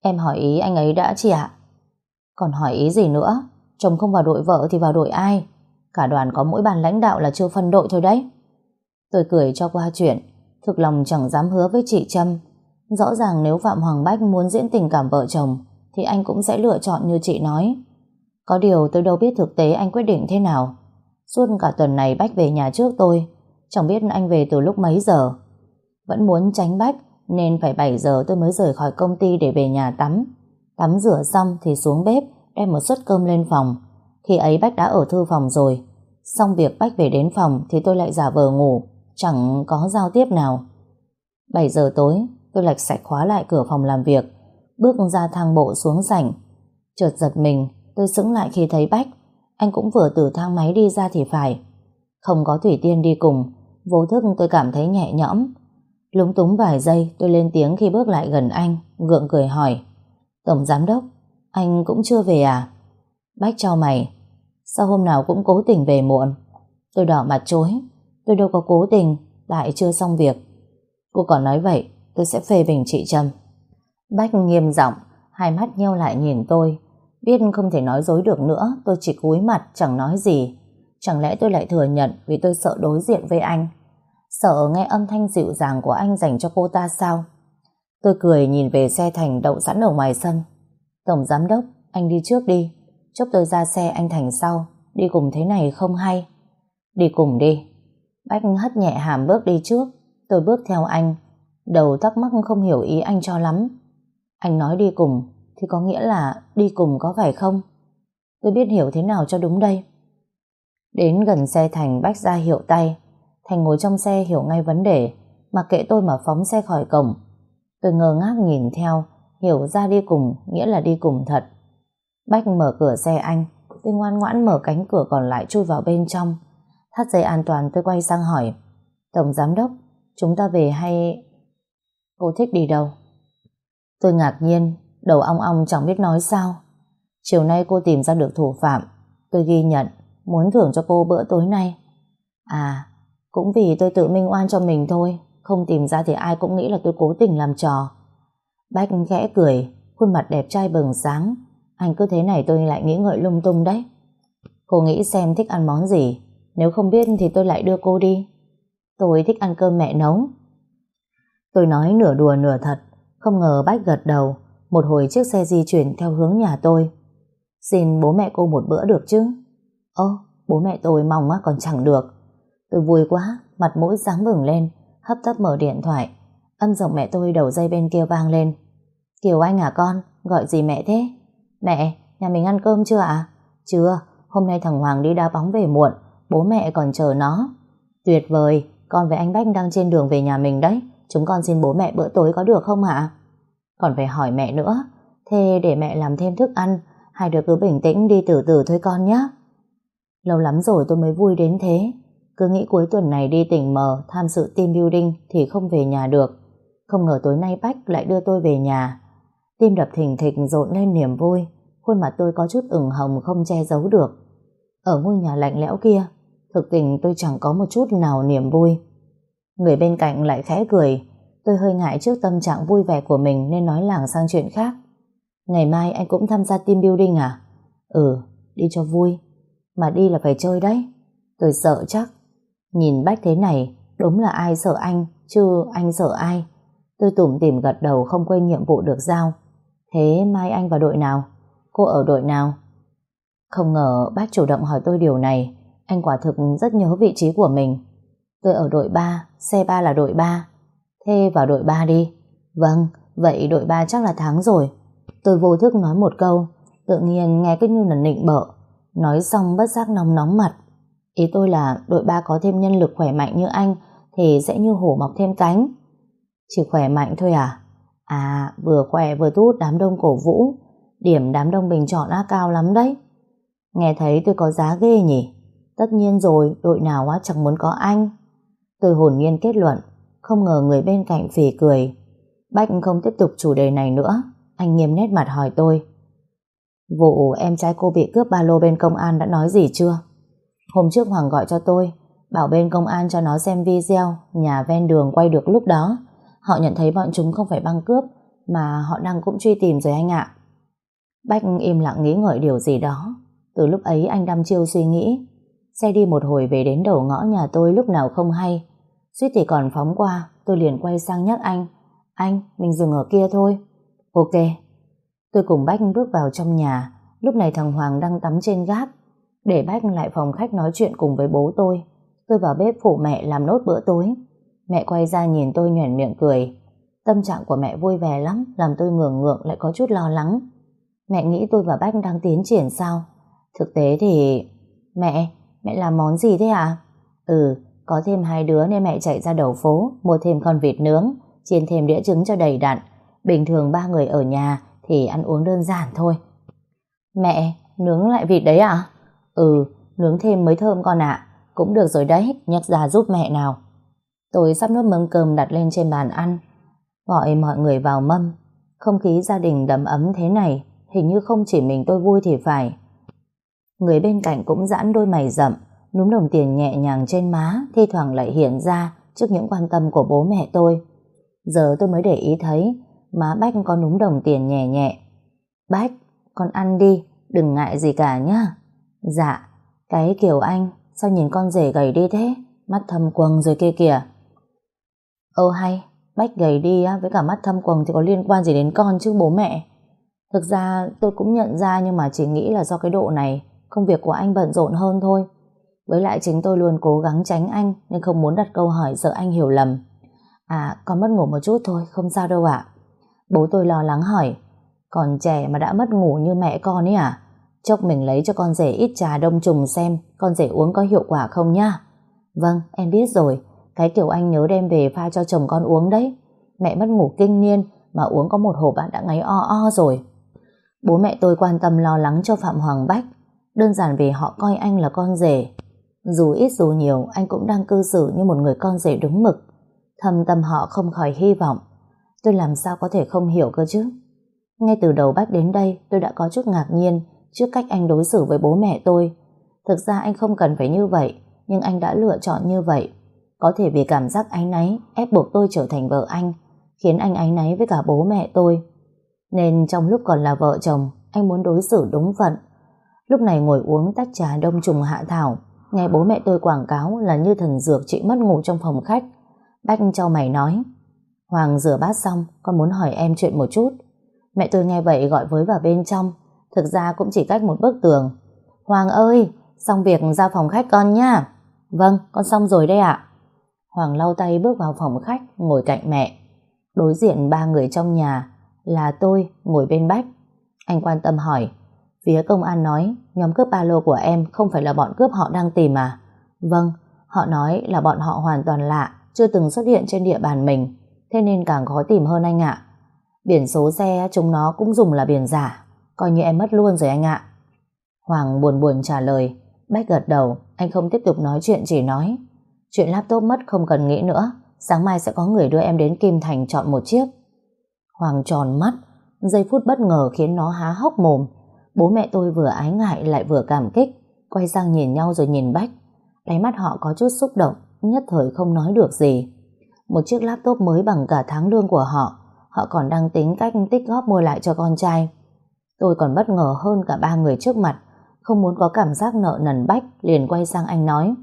Em hỏi ý anh ấy đã chị ạ. Còn hỏi ý gì nữa? Chồng không vào đội vợ thì vào đội ai? Cả đoàn có mỗi ban lãnh đạo là chưa phân đội thôi đấy. Tôi cười cho qua chuyện, thực lòng chẳng dám hứa với chị Trâm. Rõ ràng nếu Phạm Hoàng Bách muốn diễn tình cảm vợ chồng thì anh cũng sẽ lựa chọn như chị nói. Có điều tôi đâu biết thực tế anh quyết định thế nào. Suốt cả tuần này Bách về nhà trước tôi, chẳng biết anh về từ lúc mấy giờ. Vẫn muốn tránh Bách nên phải 7 giờ tôi mới rời khỏi công ty để về nhà tắm. Tắm rửa xong thì xuống bếp đem một suất cơm lên phòng. Khi ấy Bách đã ở thư phòng rồi. Xong việc Bách về đến phòng thì tôi lại giả vờ ngủ, chẳng có giao tiếp nào. 7 giờ tối tôi lạch sạch khóa lại cửa phòng làm việc, bước ra thang bộ xuống sảnh. Chợt giật mình, tôi sững lại khi thấy Bách. Anh cũng vừa từ thang máy đi ra thì phải. Không có Thủy Tiên đi cùng, vô thức tôi cảm thấy nhẹ nhõm. Lúng túng vài giây tôi lên tiếng khi bước lại gần anh, gượng cười hỏi: Tổng giám đốc, anh cũng chưa về à? Bách chau mày: Sao hôm nào cũng cố tình về muộn? Tôi đỏ mặt chối: Tôi đâu có cố tình, lại chưa xong việc. Cô còn nói vậy tôi sẽ phê bình chị Trâm. Bách nghiêm giọng, hai mắt nheo lại nhìn tôi. Biết không thể nói dối được nữa, tôi chỉ cúi mặt chẳng nói gì. Chẳng lẽ tôi lại thừa nhận vì tôi sợ đối diện với anh, sợ nghe âm thanh dịu dàng của anh dành cho cô ta sao? Tôi cười nhìn về xe Thành đậu sẵn ở ngoài sân. Tổng giám đốc, anh đi trước đi, chốc tôi ra xe anh Thành sau. Đi cùng thế này không hay. Đi cùng đi. Bách hất nhẹ hàm bước đi trước. Tôi bước theo anh, đầu thắc mắc không hiểu ý anh cho lắm. Anh nói đi cùng thì có nghĩa là đi cùng có phải không? Tôi biết hiểu thế nào cho đúng đây. Đến gần xe Thành, Bách ra hiệu tay. Thành ngồi trong xe hiểu ngay vấn đề, mặc kệ tôi mà phóng xe khỏi cổng. Tôi ngơ ngác nhìn theo, hiểu ra đi cùng nghĩa là đi cùng thật. Bách mở cửa xe anh, tôi ngoan ngoãn mở cánh cửa còn lại chui vào bên trong. Thắt dây an toàn tôi quay sang hỏi: Tổng giám đốc, chúng ta về hay... Cô thích đi đâu? Tôi ngạc nhiên, đầu ong ong chẳng biết nói sao. Chiều nay cô tìm ra được thủ phạm, tôi ghi nhận, muốn thưởng cho cô bữa tối nay. À, cũng vì tôi tự minh oan cho mình thôi, không tìm ra thì ai cũng nghĩ là tôi cố tình làm trò. Bách khẽ cười, khuôn mặt đẹp trai bừng sáng. Anh cứ thế này tôi lại nghĩ ngợi lung tung đấy. Cô nghĩ xem thích ăn món gì, nếu không biết thì tôi lại đưa cô đi. Tôi thích ăn cơm mẹ nấu. Tôi nói nửa đùa nửa thật, không ngờ Bách gật đầu. Một hồi chiếc xe di chuyển theo hướng nhà tôi. Xin bố mẹ cô một bữa được chứ? Ơ, bố mẹ tôi mong còn chẳng được. Tôi vui quá, mặt mũi sáng bừng lên, hấp tấp mở điện thoại. Âm giọng mẹ tôi đầu dây bên kia vang lên. Kiều Anh à con, gọi gì mẹ thế? Mẹ, nhà mình ăn cơm chưa ạ? Chưa, hôm nay thằng Hoàng đi đá bóng về muộn, bố mẹ còn chờ nó. Tuyệt vời, con với anh Bách đang trên đường về nhà mình đấy. Chúng con xin bố mẹ bữa tối có được không ạ? Còn phải hỏi mẹ nữa. Thế để mẹ làm thêm thức ăn, hai đứa cứ bình tĩnh đi từ từ thôi con nhé. Lâu lắm rồi tôi mới vui đến thế. Cứ nghĩ cuối tuần này đi tỉnh mờ tham dự team building thì không về nhà được. Không ngờ tối nay Bách lại đưa tôi về nhà. Tim đập thình thịch dồn lên niềm vui. Khuôn mặt tôi có chút ửng hồng không che giấu được. Ở ngôi nhà lạnh lẽo kia, thực tình tôi chẳng có một chút nào niềm vui. Người bên cạnh lại khẽ cười. Tôi hơi ngại trước tâm trạng vui vẻ của mình nên nói lảng sang chuyện khác. Ngày mai anh cũng tham gia team building à? Ừ, đi cho vui. Mà đi là phải chơi đấy. Tôi sợ chắc. Nhìn Bách thế này, đúng là ai sợ anh, chứ anh sợ ai. Tôi tủm tỉm gật đầu không quên nhiệm vụ được giao. Thế mai anh vào đội nào? Cô ở đội nào? Không ngờ Bách chủ động hỏi tôi điều này. Anh quả thực rất nhớ vị trí của mình. Tôi ở đội 3, C3 là đội 3. Thế vào đội 3 đi. Vâng, vậy đội 3 chắc là thắng rồi. Tôi vô thức nói một câu, tự nhiên nghe cứ như là nịnh bợ. Nói xong bất giác nóng nóng mặt. Ý tôi là đội 3 có thêm nhân lực khỏe mạnh như anh thì sẽ như hổ mọc thêm cánh. Chỉ khỏe mạnh thôi à? À, vừa khỏe vừa thu hút đám đông cổ vũ. Điểm đám đông bình chọn á cao lắm đấy. Nghe thấy tôi có giá ghê nhỉ? Tất nhiên rồi, đội nào á chẳng muốn có anh. Tôi hồn nhiên kết luận. Không ngờ người bên cạnh phì cười. Bách không tiếp tục chủ đề này nữa. Anh nghiêm nét mặt hỏi tôi: Vụ em trai cô bị cướp ba lô bên công an đã nói gì chưa? Hôm trước Hoàng gọi cho tôi, bảo bên công an cho nó xem video nhà ven đường quay được lúc đó. Họ nhận thấy bọn chúng không phải băng cướp mà họ đang cũng truy tìm rồi anh ạ. Bách im lặng nghĩ ngợi điều gì đó. Từ lúc ấy anh đăm chiêu suy nghĩ. Xe đi một hồi về đến đầu ngõ nhà tôi lúc nào không hay. Suýt thì còn phóng qua, tôi liền quay sang nhắc anh. Anh, mình dừng ở kia thôi. Ok. Tôi cùng Bách bước vào trong nhà. Lúc này thằng Hoàng đang tắm trên gác. Để Bách lại phòng khách nói chuyện cùng với bố tôi. Tôi vào bếp phụ mẹ làm nốt bữa tối. Mẹ quay ra nhìn tôi nhoẻn miệng cười. Tâm trạng của mẹ vui vẻ lắm, làm tôi ngượng ngượng lại có chút lo lắng. Mẹ nghĩ tôi và Bách đang tiến triển sao? Thực tế thì... Mẹ làm món gì thế ạ? Có thêm 2 đứa nên mẹ chạy ra đầu phố mua thêm con vịt nướng, chiên thêm đĩa trứng cho đầy đặn. Bình thường 3 người ở nhà thì ăn uống đơn giản thôi. Mẹ, nướng lại vịt đấy ạ? Nướng thêm mới thơm con ạ. Cũng được rồi đấy, nhắc ra giúp mẹ nào. Tôi sắp nốt mâm cơm đặt lên trên bàn ăn, gọi mọi người vào mâm. Không khí gia đình đầm ấm thế này, hình như không chỉ mình tôi vui thì phải. Người bên cạnh cũng giãn đôi mày rậm, núm đồng tiền nhẹ nhàng trên má, thi thoảng lại hiện ra trước những quan tâm của bố mẹ tôi. Giờ tôi mới để ý thấy má Bách có núm đồng tiền nhẹ nhẹ. Bách, con ăn đi, đừng ngại gì cả nhá. Dạ, cái kiểu anh, sao nhìn con rể gầy đi thế, mắt thâm quầng rồi kia kìa. Hay, Bách gầy đi á, với cả mắt thâm quầng thì có liên quan gì đến con chứ bố mẹ. Thực ra tôi cũng nhận ra, nhưng mà chỉ nghĩ là do cái độ này công việc của anh bận rộn hơn thôi. Với lại chính tôi luôn cố gắng tránh anh, nên không muốn đặt câu hỏi sợ anh hiểu lầm. Con mất ngủ một chút thôi, không sao đâu ạ. Bố tôi lo lắng hỏi, còn trẻ mà đã mất ngủ như mẹ con ấy à? Chốc mình lấy cho con rể ít trà đông trùng xem con rể uống có hiệu quả không nhá. Vâng, em biết rồi. Cái kiểu anh nhớ đem về pha cho chồng con uống đấy. Mẹ mất ngủ kinh niên mà uống có 1 hộp bạn đã ngáy o rồi. Bố mẹ tôi quan tâm lo lắng cho Phạm Hoàng Bách, đơn giản vì họ coi anh là con rể. Dù ít dù nhiều, anh cũng đang cư xử như một người con rể đúng mực. Thầm tâm họ không khỏi hy vọng. Tôi làm sao có thể không hiểu cơ chứ. Ngay từ đầu Bách đến đây, tôi đã có chút ngạc nhiên trước cách anh đối xử với bố mẹ tôi. Thực ra anh không cần phải như vậy, nhưng anh đã lựa chọn như vậy. Có thể vì cảm giác áy náy ép buộc tôi trở thành vợ anh, khiến anh áy náy với cả bố mẹ tôi. Nên trong lúc còn là vợ chồng, anh muốn đối xử đúng phận. Lúc này ngồi uống tách trà đông trùng hạ thảo, nghe bố mẹ tôi quảng cáo là như thần dược trị mất ngủ trong phòng khách. Bách chau mày nói, Hoàng rửa bát xong, con muốn hỏi em chuyện một chút. Mẹ tôi nghe vậy gọi với vào bên trong. Thực ra cũng chỉ cách một bức tường. Hoàng ơi, xong việc ra phòng khách con nhá. Vâng, con xong rồi đây ạ. Hoàng lau tay bước vào phòng khách, ngồi cạnh mẹ. Đối diện 3 người trong nhà là tôi ngồi bên Bách. Anh quan tâm hỏi, phía công an nói nhóm cướp ba lô của em không phải là bọn cướp họ đang tìm à? Vâng, họ nói là bọn họ hoàn toàn lạ, chưa từng xuất hiện trên địa bàn mình, thế nên càng khó tìm hơn anh ạ. Biển số xe chúng nó cũng dùng là biển giả, coi như em mất luôn rồi anh ạ. Hoàng buồn buồn trả lời. Bách gật đầu, anh không tiếp tục nói chuyện, chỉ nói, chuyện laptop mất không cần nghĩ nữa, sáng mai sẽ có người đưa em đến Kim Thành chọn một chiếc. Hoàng tròn mắt, giây phút bất ngờ khiến nó há hốc mồm. Bố mẹ tôi vừa ái ngại lại vừa cảm kích, quay sang nhìn nhau rồi nhìn Bách. Đáy mắt họ có chút xúc động, nhất thời không nói được gì. Một chiếc laptop mới bằng cả tháng lương của họ, họ còn đang tính cách tích góp mua lại cho con trai. Tôi còn bất ngờ hơn cả 3 người trước mặt, không muốn có cảm giác nợ nần Bách, liền quay sang anh nói,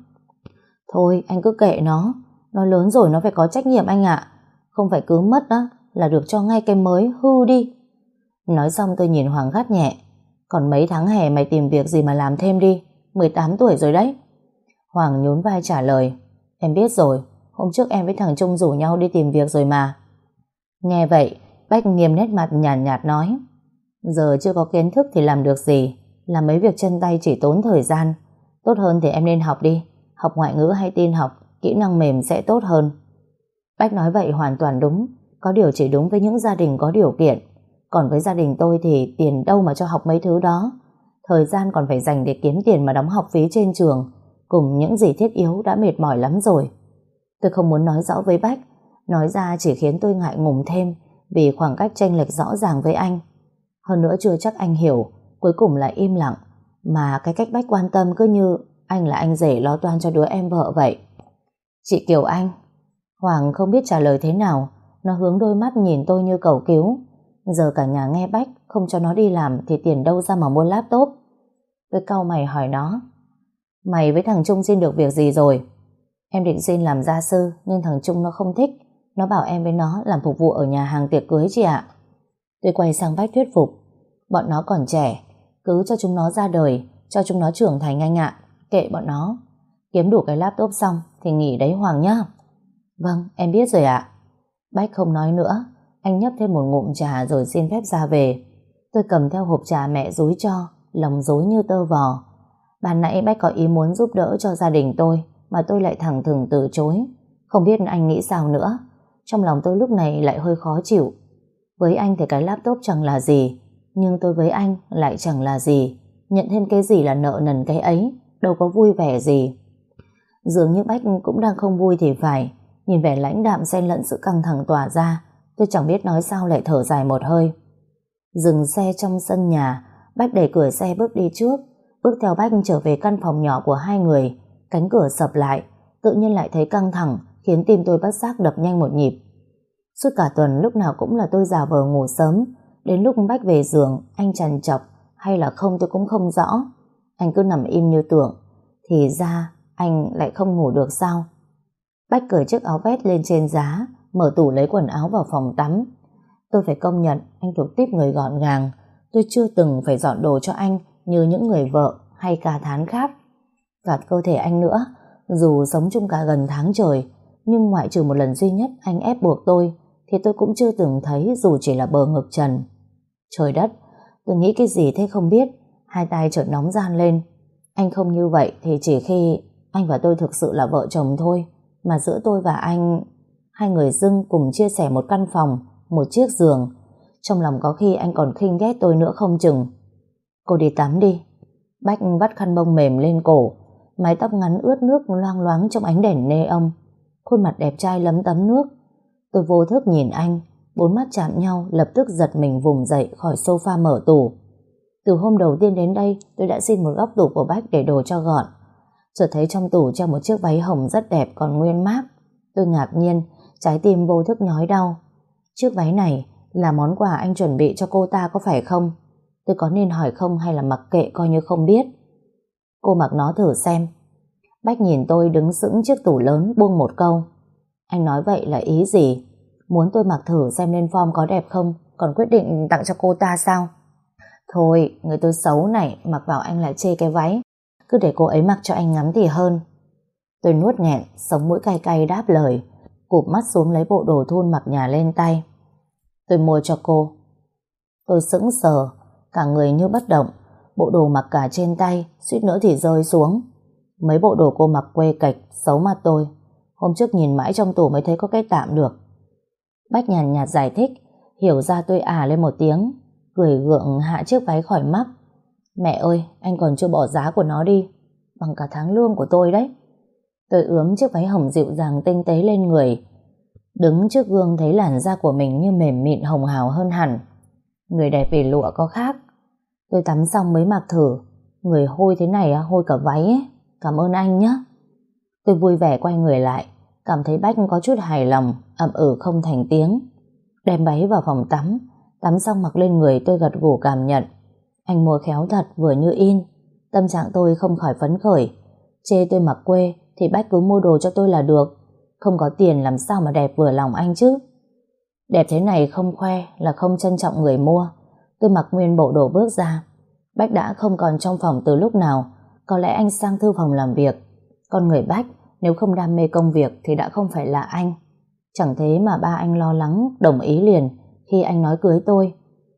thôi anh cứ kệ nó lớn rồi nó phải có trách nhiệm anh ạ. Không phải cứ mất đó là được cho ngay cái mới, hư đi. Nói xong tôi nhìn Hoàng gắt nhẹ, còn mấy tháng hè mày tìm việc gì mà làm thêm đi, 18 tuổi rồi đấy. Hoàng nhún vai trả lời, em biết rồi, hôm trước em với thằng Trung rủ nhau đi tìm việc rồi mà. Nghe vậy, Bách nghiêm nét mặt nhàn nhạt nói, giờ chưa có kiến thức thì làm được gì, làm mấy việc chân tay chỉ tốn thời gian. Tốt hơn thì em nên học đi, học ngoại ngữ hay tin học, kỹ năng mềm sẽ tốt hơn. Bách nói vậy hoàn toàn đúng, có điều chỉ đúng với những gia đình có điều kiện. Còn với gia đình tôi thì tiền đâu mà cho học mấy thứ đó. Thời gian còn phải dành để kiếm tiền mà đóng học phí trên trường, cùng những gì thiết yếu đã mệt mỏi lắm rồi. Tôi không muốn nói rõ với Bách, nói ra chỉ khiến tôi ngại ngùng thêm, vì khoảng cách chênh lệch rõ ràng với anh. Hơn nữa chưa chắc anh hiểu, cuối cùng lại im lặng, mà cái cách Bách quan tâm cứ như anh là anh rể lo toan cho đứa em vợ vậy. Chị Kiều Anh. Hoàng không biết trả lời thế nào, nó hướng đôi mắt nhìn tôi như cầu cứu. Giờ cả nhà nghe Bách không cho nó đi làm thì tiền đâu ra mà mua laptop. Tôi cau mày hỏi nó, mày với thằng Trung xin được việc gì rồi? Em định xin làm gia sư, nhưng thằng Trung nó không thích. Nó bảo em với nó làm phục vụ ở nhà hàng tiệc cưới chị ạ. Tôi quay sang Bách thuyết phục, bọn nó còn trẻ, cứ cho chúng nó ra đời, cho chúng nó trưởng thành anh ạ. Kệ bọn nó, kiếm đủ cái laptop xong thì nghỉ đấy Hoàng nhá. Vâng, em biết rồi ạ. Bách không nói nữa, anh nhấp thêm một ngụm trà rồi xin phép ra về. Tôi cầm theo hộp trà mẹ dúi cho, lòng rối như tơ vò. Ban nãy Bách có ý muốn giúp đỡ cho gia đình tôi, mà tôi lại thẳng thừng từ chối. Không biết anh nghĩ sao nữa. Trong lòng tôi lúc này lại hơi khó chịu. Với anh thì cái laptop chẳng là gì, nhưng tôi với anh lại chẳng là gì. Nhận thêm cái gì là nợ nần cái ấy, đâu có vui vẻ gì. Dường như Bách cũng đang không vui thì phải. Nhìn vẻ lãnh đạm xen lẫn sự căng thẳng tỏa ra, tôi chẳng biết nói sao lại thở dài một hơi. Dừng xe trong sân nhà, Bách đẩy cửa xe bước đi trước. Bước theo Bách trở về căn phòng nhỏ của hai người. Cánh cửa sập lại, tự nhiên lại thấy căng thẳng, khiến tim tôi bất giác đập nhanh một nhịp. Suốt cả tuần lúc nào cũng là tôi giả vờ ngủ sớm. Đến lúc Bách về giường, anh trằn trọc hay là không tôi cũng không rõ. Anh cứ nằm im như tưởng. Thì ra anh lại không ngủ được sao? Bách cởi chiếc áo vest lên trên giá, mở tủ lấy quần áo vào phòng tắm. Tôi phải công nhận anh thuộc típ người gọn gàng. Tôi chưa từng phải dọn đồ cho anh như những người vợ hay ca thán khác. Cả cơ thể anh nữa, dù sống chung cả gần tháng trời, nhưng ngoại trừ một lần duy nhất anh ép buộc tôi, thì tôi cũng chưa từng thấy dù chỉ là bờ ngực trần. Trời đất, tôi nghĩ cái gì thế không biết. Hai tay chợt nóng ran lên. Anh không như vậy thì chỉ khi anh và tôi thực sự là vợ chồng thôi. Mà giữa tôi và anh, hai người dưng cùng chia sẻ một căn phòng, một chiếc giường. Trong lòng có khi anh còn khinh ghét tôi nữa không chừng. Cô đi tắm đi. Bách vắt khăn bông mềm lên cổ, mái tóc ngắn ướt nước loang loáng trong ánh đèn neon. Khuôn mặt đẹp trai lấm tấm nước. Tôi vô thức nhìn anh, bốn mắt chạm nhau, lập tức giật mình vùng dậy khỏi sofa mở tủ. Từ hôm đầu tiên đến đây, tôi đã xin một góc tủ của Bách để đồ cho gọn. Chợt thấy trong tủ treo một chiếc váy hồng rất đẹp còn nguyên mác. Tôi ngạc nhiên, trái tim vô thức nhói đau. Chiếc váy này là món quà anh chuẩn bị cho cô ta có phải không? Tôi có nên hỏi không hay là mặc kệ coi như không biết? Cô mặc nó thử xem. Bách nhìn tôi đứng sững trước tủ lớn buông một câu. Anh nói vậy là ý gì? Muốn tôi mặc thử xem lên form có đẹp không, còn quyết định tặng cho cô ta sao? Thôi, người tôi xấu này, mặc vào anh lại chê cái váy. Cứ để cô ấy mặc cho anh ngắm thì hơn. Tôi nuốt nghẹn, sống mũi cay cay đáp lời, cụp mắt xuống lấy bộ đồ thun mặc nhà lên tay. Tôi mua cho cô. Tôi sững sờ, cả người như bất động, bộ đồ mặc cả trên tay, suýt nữa thì rơi xuống. Mấy bộ đồ cô mặc quê cạch, xấu mặt tôi. Hôm trước nhìn mãi trong tủ mới thấy có cái tạm được. Bách nhàn nhạt giải thích, hiểu ra tôi lên một tiếng, cười gượng hạ chiếc váy khỏi mắt. Mẹ ơi, anh còn chưa bỏ giá của nó đi, bằng cả tháng lương của tôi đấy. Tôi ướm chiếc váy hồng dịu dàng tinh tế lên người. Đứng trước gương thấy làn da của mình như mềm mịn hồng hào hơn hẳn. Người đẹp vì lụa có khác. Tôi tắm xong mới mặc thử. Người hôi thế này hôi cả váy ấy. Cảm ơn anh nhé. Tôi vui vẻ quay người lại, cảm thấy Bách có chút hài lòng, ậm không thành tiếng. Đem váy vào phòng tắm. Tắm xong mặc lên người tôi gật gù cảm nhận. Anh mua khéo thật, vừa như in. Tâm trạng tôi không khỏi phấn khởi. Chê tôi mặc quê thì Bách cứ mua đồ cho tôi là được. Không có tiền làm sao mà đẹp vừa lòng anh chứ. Đẹp thế này không khoe là không trân trọng người mua. Tôi mặc nguyên bộ đồ bước ra. Bách đã không còn trong phòng từ lúc nào. Có lẽ anh sang thư phòng làm việc. Con người Bách nếu không đam mê công việc thì đã không phải là anh. Chẳng thế mà ba anh lo lắng đồng ý liền khi anh nói cưới tôi.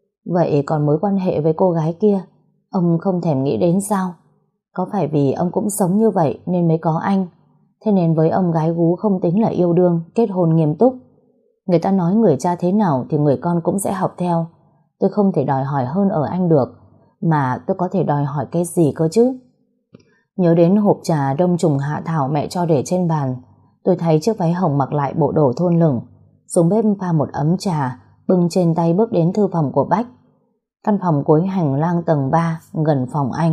Vậy còn mối quan hệ với cô gái kia, ông không thèm nghĩ đến sao? Có phải vì ông cũng sống như vậy nên mới có anh? Thế nên với ông gái gú không tính là yêu đương, kết hôn nghiêm túc. Người ta nói người cha thế nào thì người con cũng sẽ học theo. Tôi không thể đòi hỏi hơn ở anh được. Mà tôi có thể đòi hỏi cái gì cơ chứ? Nhớ đến hộp trà đông trùng hạ thảo mẹ cho để trên bàn. Tôi thấy chiếc váy hồng mặc lại bộ đồ thôn lửng. Xuống bếp pha một ấm trà, bưng trên tay bước đến thư phòng của Bách. Căn phòng cuối hành lang tầng 3, gần phòng anh.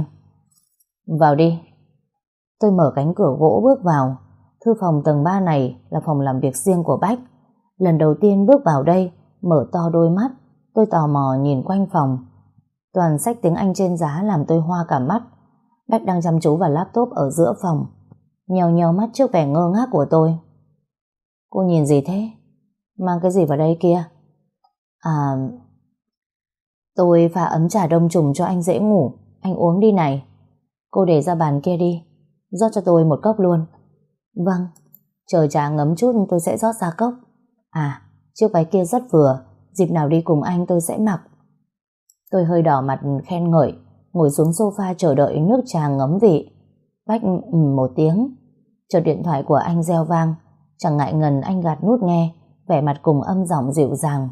Vào đi. Tôi mở cánh cửa gỗ bước vào. Thư phòng tầng 3 này là phòng làm việc riêng của Bách. Lần đầu tiên bước vào đây, mở to đôi mắt, Tôi tò mò nhìn quanh phòng. Toàn sách tiếng Anh trên giá làm tôi hoa cả mắt. Bách đang chăm chú vào laptop ở giữa phòng, nheo nheo mắt trước vẻ ngơ ngác của tôi. Cô nhìn gì thế? Mang cái gì vào đây kia? À, tôi pha ấm trà đông trùng cho anh dễ ngủ. Anh uống đi này. Cô để ra bàn kia đi. Rót cho tôi một cốc luôn. Vâng. Chờ trà ngấm chút tôi sẽ rót ra cốc. À, chiếc váy kia rất vừa. Dịp nào đi cùng anh tôi sẽ mặc. Tôi hơi đỏ mặt khen ngợi, ngồi xuống sofa chờ đợi nước trà ngấm vị. Bách một tiếng. Chợt điện thoại của anh reo vang. Chẳng ngại ngần anh gạt nút nghe, vẻ mặt cùng âm giọng dịu dàng.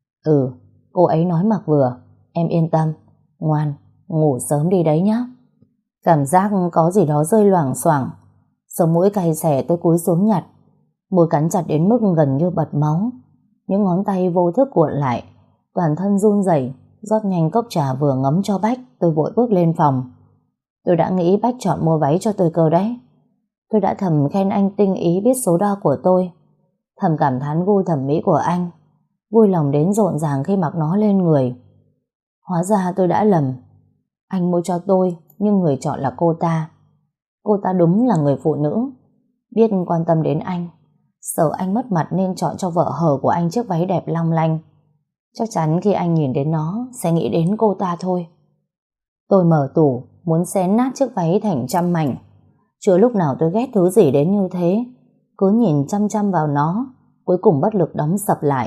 Cô ấy nói mặc vừa. Em yên tâm. Ngoan, ngủ sớm đi đấy nhá. Cảm giác có gì đó rơi loảng xoảng. Sống mũi cay xè tôi cúi xuống nhặt. Môi cắn chặt đến mức gần như bật máu. Những ngón tay vô thức cuộn lại. Toàn thân run rẩy. Rót nhanh cốc trà vừa ngấm cho Bách. Tôi vội bước lên phòng. Tôi đã nghĩ Bách chọn mua váy cho tôi cơ đấy. Tôi đã thầm khen anh tinh ý biết số đo của tôi. Thầm cảm thán gu thẩm mỹ của anh. Vui lòng đến rộn ràng khi mặc nó lên người. Hóa ra tôi đã lầm. Anh mua cho tôi, nhưng người chọn là cô ta. Cô ta đúng là người phụ nữ, biết quan tâm đến anh. Sợ anh mất mặt nên chọn cho vợ hờ của anh chiếc váy đẹp long lanh. Chắc chắn khi anh nhìn đến nó sẽ nghĩ đến cô ta thôi. Tôi mở tủ, muốn xé nát chiếc váy thành trăm mảnh. Chưa lúc nào tôi ghét thứ gì đến như thế. Cứ nhìn chăm chăm vào nó, cuối cùng bất lực đóng sập lại.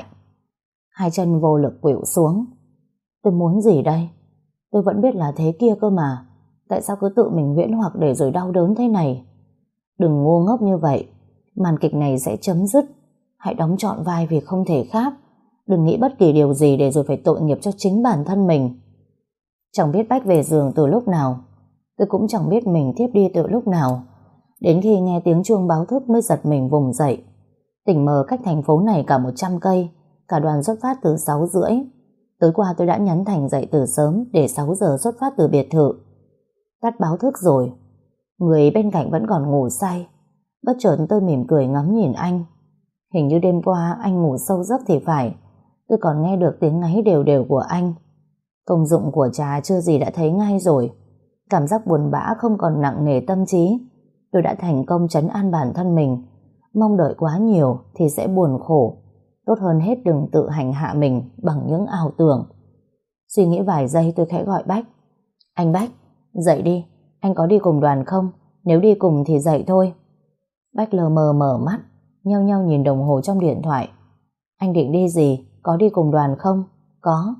Hai chân vô lực khuỵu xuống. Tôi muốn gì đây? Tôi vẫn biết là thế kia cơ mà. Tại sao cứ tự mình huyễn hoặc để rồi đau đớn thế này? Đừng ngu ngốc như vậy. Màn kịch này sẽ chấm dứt. Hãy đóng trọn vai vì không thể khác. Đừng nghĩ bất kỳ điều gì để rồi phải tội nghiệp cho chính bản thân mình. Chẳng biết Bách về giường từ lúc nào. Tôi cũng chẳng biết mình thiếp đi từ lúc nào. Đến khi nghe tiếng chuông báo thức mới giật mình vùng dậy. Tỉnh mờ cách thành phố này cả 100 cây. Cả đoàn xuất phát từ 6:30. Tối qua tôi đã nhắn Thành dậy từ sớm để 6 giờ xuất phát từ biệt thự. Tắt báo thức rồi. Người bên cạnh vẫn còn ngủ say. Bất chợt tôi mỉm cười ngắm nhìn anh. Hình như đêm qua anh ngủ sâu giấc thì phải. Tôi còn nghe được tiếng ngáy đều đều của anh. Công dụng của trà chưa gì đã thấy ngay rồi. Cảm giác buồn bã không còn nặng nề tâm trí. Tôi đã thành công trấn an bản thân mình. Mong đợi quá nhiều thì sẽ buồn khổ. Tốt hơn hết đừng tự hành hạ mình bằng những ảo tưởng. Suy nghĩ vài giây tôi khẽ gọi Bách. Anh Bách, dậy đi. Anh có đi cùng đoàn không? Nếu đi cùng thì dậy thôi. Bách lờ mờ mở mắt, nheo nheo nhìn đồng hồ trong điện thoại. Anh định đi gì? Có đi cùng đoàn không? Có.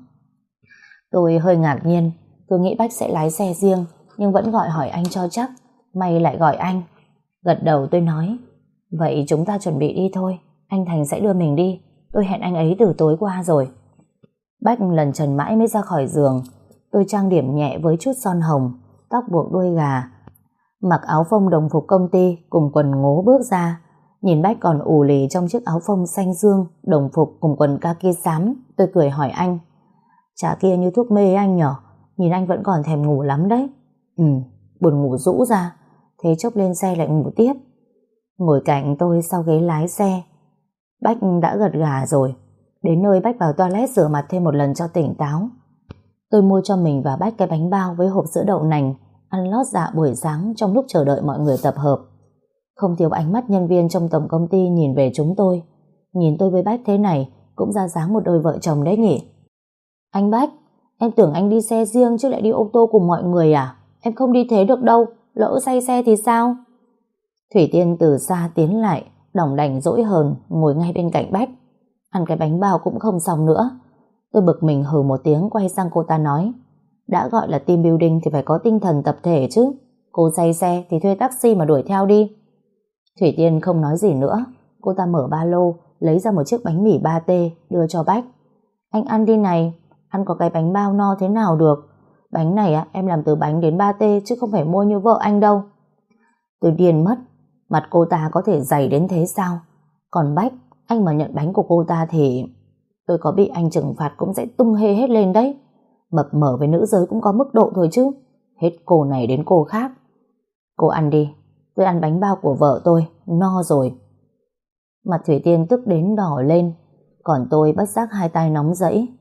Tôi hơi ngạc nhiên. Tôi nghĩ Bách sẽ lái xe riêng, nhưng vẫn gọi hỏi anh cho chắc. May lại gọi anh. Gật đầu tôi nói. Vậy chúng ta chuẩn bị đi thôi. Anh Thành sẽ đưa mình đi. Tôi hẹn anh ấy từ tối qua rồi. Bách lần trần mãi mới ra khỏi giường. Tôi trang điểm nhẹ với chút son hồng, tóc buộc đuôi gà, mặc áo phông đồng phục công ty cùng quần ngố bước ra. Nhìn Bách còn ù lì trong chiếc áo phông xanh dương, đồng phục cùng quần kaki xám. Tôi cười hỏi anh. Trà kia như thuốc mê anh nhở? Nhìn anh vẫn còn thèm ngủ lắm đấy. Buồn ngủ rũ ra. Thế chốc lên xe lại ngủ tiếp. Ngồi cạnh tôi sau ghế lái xe. Bách đã gật gà rồi. Đến nơi Bách vào toilet rửa mặt thêm một lần cho tỉnh táo. Tôi mua cho mình và Bách cái bánh bao với hộp sữa đậu nành, ăn lót dạ buổi sáng trong lúc chờ đợi mọi người tập hợp. Không thiếu ánh mắt nhân viên trong tổng công ty nhìn về chúng tôi. Nhìn tôi với Bách thế này cũng ra dáng một đôi vợ chồng đấy nhỉ. Anh Bách, em tưởng anh đi xe riêng chứ lại đi ô tô cùng mọi người à? Em không đi thế được đâu, lỡ say xe thì sao? Thủy Tiên từ xa tiến lại, đỏng đảnh dỗi hờn ngồi ngay bên cạnh Bách. Ăn cái bánh bao cũng không xong nữa. Tôi bực mình hừ một tiếng quay sang cô ta nói. Đã gọi là team building thì phải có tinh thần tập thể chứ. Cô say xe thì thuê taxi mà đuổi theo đi. Thủy Tiên không nói gì nữa. Cô ta mở ba lô, lấy ra một chiếc bánh mì pate đưa cho Bách. Anh ăn đi này, ăn có cái bánh bao no thế nào được. Bánh này em làm từ bánh đến pate chứ không phải mua như vợ anh đâu. Tôi điên mất. Mặt cô ta có thể dày đến thế sao? Còn Bách, anh mà nhận bánh của cô ta thì tôi có bị anh trừng phạt cũng sẽ tung hê hết lên đấy. Mập mờ với nữ giới cũng có mức độ thôi chứ. Hết cô này đến cô khác. Cô ăn đi. Tôi ăn bánh bao của vợ tôi. No rồi. Mặt Thủy Tiên tức đến đỏ lên. Còn tôi bất giác hai tay nóng rẫy.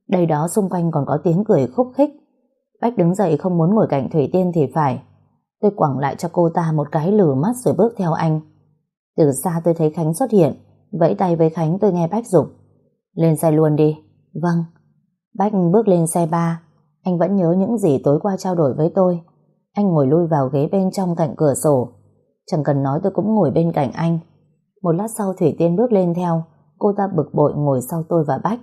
Đây đó xung quanh còn có tiếng cười khúc khích. Bách đứng dậy không muốn ngồi cạnh Thủy Tiên thì phải. Tôi quẳng lại cho cô ta một cái lử mắt rồi bước theo anh. Từ xa tôi thấy Khánh xuất hiện, vẫy tay với Khánh. Tôi nghe Bách giục: lên xe luôn đi. Vâng. Bách bước lên xe ba. Anh vẫn nhớ những gì tối qua trao đổi với tôi. Anh ngồi lui vào ghế bên trong cạnh cửa sổ. Chẳng cần nói tôi cũng ngồi bên cạnh anh. Một lát sau Thủy Tiên bước lên theo. Cô ta bực bội ngồi sau tôi và Bách.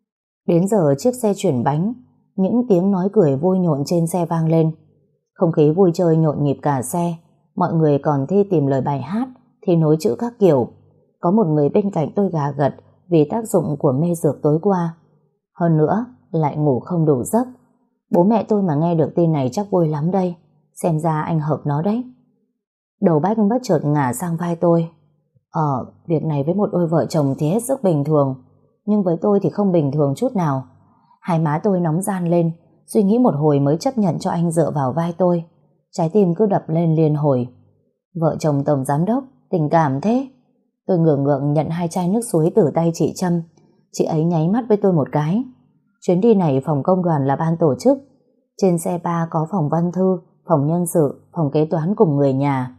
Đến giờ chiếc xe chuyển bánh, những tiếng nói cười vui nhộn trên xe vang lên. Không khí vui chơi nhộn nhịp cả xe. Mọi người còn thi tìm lời bài hát, thì nối chữ các kiểu. Có một người bên cạnh tôi gà gật vì tác dụng của mê dược tối qua. Hơn nữa lại ngủ không đủ giấc. Bố mẹ tôi mà nghe được tin này chắc vui lắm đây. Xem ra anh hợp nó đấy. Đầu Bách bất chợt ngả sang vai tôi. Việc này với một đôi vợ chồng thì hết sức bình thường, nhưng với tôi thì không bình thường chút nào. Hai má tôi nóng ran lên, suy nghĩ một hồi mới chấp nhận cho anh dựa vào vai tôi. Trái tim cứ đập lên liên hồi. Vợ chồng tổng giám đốc, tình cảm thế. Tôi ngửa ngượng nhận 2 chai nước suối từ tay chị Trâm. Chị ấy nháy mắt với tôi một cái. Chuyến đi này phòng công đoàn là ban tổ chức. Trên xe ba có phòng văn thư, phòng nhân sự, phòng kế toán cùng người nhà.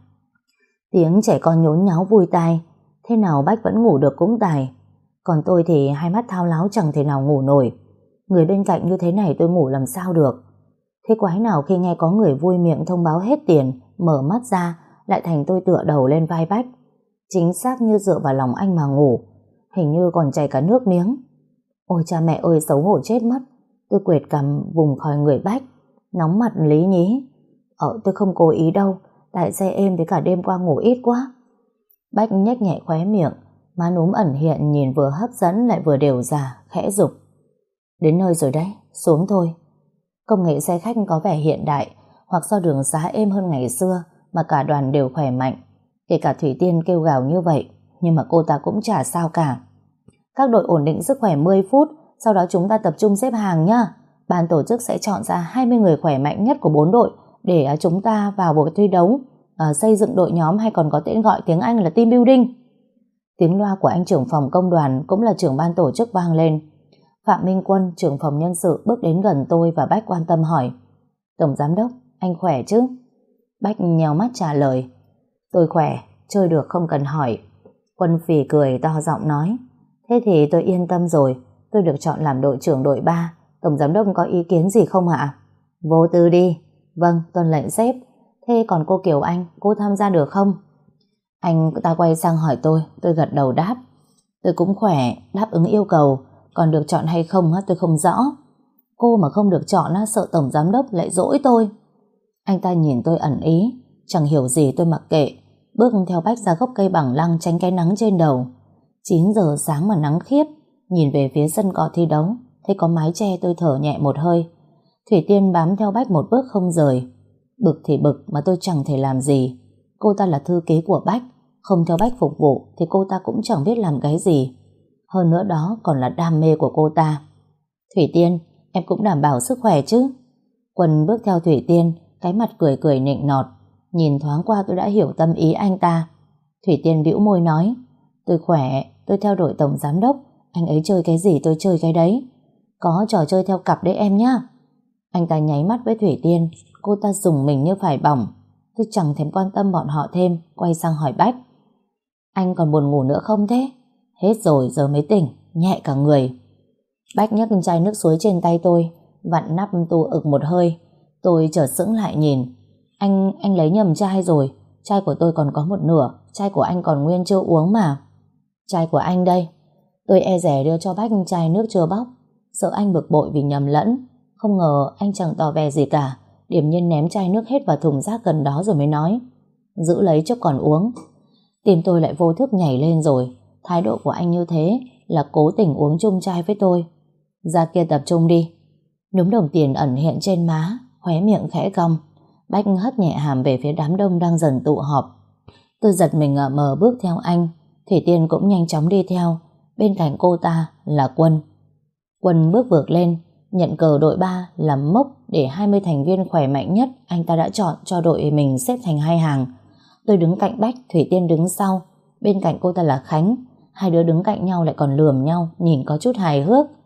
Tiếng trẻ con nhốn nháo vui tai. Thế nào Bách vẫn ngủ được cũng tài. Còn tôi thì hai mắt thao láo chẳng thể nào ngủ nổi. Người bên cạnh như thế này tôi ngủ làm sao được. Thế quái nào khi nghe có người vui miệng thông báo hết tiền, mở mắt ra lại thành tôi tựa đầu lên vai Bách. Chính xác như dựa vào lòng anh mà ngủ. Hình như còn chảy cả nước miếng. Ôi cha mẹ ơi, xấu hổ chết mất. Tôi quệt cằm vùng khỏi người Bách. Nóng mặt lý nhí. Tôi không cố ý đâu. Tại xe êm với cả đêm qua ngủ ít quá. Bách nhếch nhẹ khóe miệng. Má núm ẩn hiện nhìn vừa hấp dẫn lại vừa đều già, khẽ giục: đến nơi rồi đấy, xuống thôi. Công nghệ xe khách có vẻ hiện đại, hoặc do đường xá êm hơn ngày xưa mà cả đoàn đều khỏe mạnh. Kể cả Thủy Tiên kêu gào như vậy, nhưng mà cô ta cũng chả sao cả. Các đội ổn định sức khỏe 10 phút, sau đó chúng ta tập trung xếp hàng nhá. Ban tổ chức sẽ chọn ra 20 người khỏe mạnh nhất của 4 đội để chúng ta vào buổi thi đấu xây dựng đội nhóm, hay còn có tên gọi tiếng Anh là team building. Tiếng loa của anh trưởng phòng công đoàn cũng là trưởng ban tổ chức vang lên. Phạm Minh Quân, trưởng phòng nhân sự, bước đến gần tôi và Bách quan tâm hỏi: tổng giám đốc, anh khỏe chứ? Bách nhèo mắt trả lời: tôi khỏe, chơi được không cần hỏi. Quân phì cười to giọng nói: thế thì tôi yên tâm rồi, tôi được chọn làm đội trưởng đội 3. Tổng giám đốc có ý kiến gì không ạ? Vô tư đi. Vâng, tuân lệnh sếp. Thế còn cô Kiều Anh, cô tham gia được không? Anh ta quay sang hỏi tôi gật đầu đáp: tôi cũng khỏe, đáp ứng yêu cầu. Còn được chọn hay không tôi không rõ. Cô mà không được chọn sợ tổng giám đốc lại dỗi tôi. Anh ta nhìn tôi ẩn ý. Chẳng hiểu gì tôi mặc kệ, bước theo Bách ra gốc cây bằng lăng tránh cái nắng trên đầu. 9 giờ sáng mà nắng khiếp. Nhìn về phía sân cỏ thi đấu, thấy có mái che tôi thở nhẹ một hơi. Thủy Tiên bám theo Bách một bước không rời. Bực thì bực mà tôi chẳng thể làm gì. Cô ta là thư ký của Bách, không theo Bách phục vụ thì cô ta cũng chẳng biết làm cái gì. Hơn nữa đó còn là đam mê của cô ta. Thủy Tiên, em cũng đảm bảo sức khỏe chứ? Quân bước theo Thủy Tiên, cái mặt cười cười nịnh nọt. Nhìn thoáng qua tôi đã hiểu tâm ý anh ta. Thủy Tiên bĩu môi nói: tôi khỏe, tôi theo đội tổng giám đốc. Anh ấy chơi cái gì tôi chơi cái đấy. Có trò chơi theo cặp đấy em nhá. Anh ta nháy mắt với Thủy Tiên. Cô ta rùng mình như phải bỏng. Tôi chẳng thèm quan tâm bọn họ thêm, quay sang hỏi Bách: anh còn buồn ngủ nữa không thế? Hết rồi, giờ mới tỉnh, nhẹ cả người. Bách nhấc chai nước suối trên tay tôi, vặn nắp tu ực một hơi. Tôi chợt sững lại nhìn. Anh lấy nhầm chai rồi. Chai của tôi còn có một nửa, chai của anh còn nguyên chưa uống mà. Chai của anh đây. Tôi e dè đưa cho Bách chai nước chưa bóc, sợ anh bực bội vì nhầm lẫn. Không ngờ anh chẳng tỏ vẻ gì cả, điềm nhiên ném chai nước hết vào thùng rác gần đó rồi mới nói: giữ lấy cho còn uống. Tim tôi lại vô thức nhảy lên rồi. Thái độ của anh như thế là cố tình uống chung chai với tôi. Ra kia tập trung đi. Núm đồng tiền ẩn hiện trên má, khóe miệng khẽ cong. Bách hất nhẹ hàm về phía đám đông đang dần tụ họp. Tôi giật mình ngờ mờ bước theo anh. Thủy Tiên cũng nhanh chóng đi theo. Bên cạnh cô ta là Quân. Quân bước vượt lên, nhận cờ đội 3 làm mốc để 20 thành viên khỏe mạnh nhất anh ta đã chọn cho đội mình xếp thành 2 hàng. Tôi đứng cạnh Bách, Thủy Tiên đứng sau. Bên cạnh cô ta là Khánh. Hai đứa đứng cạnh nhau lại còn lườm nhau, nhìn có chút hài hước.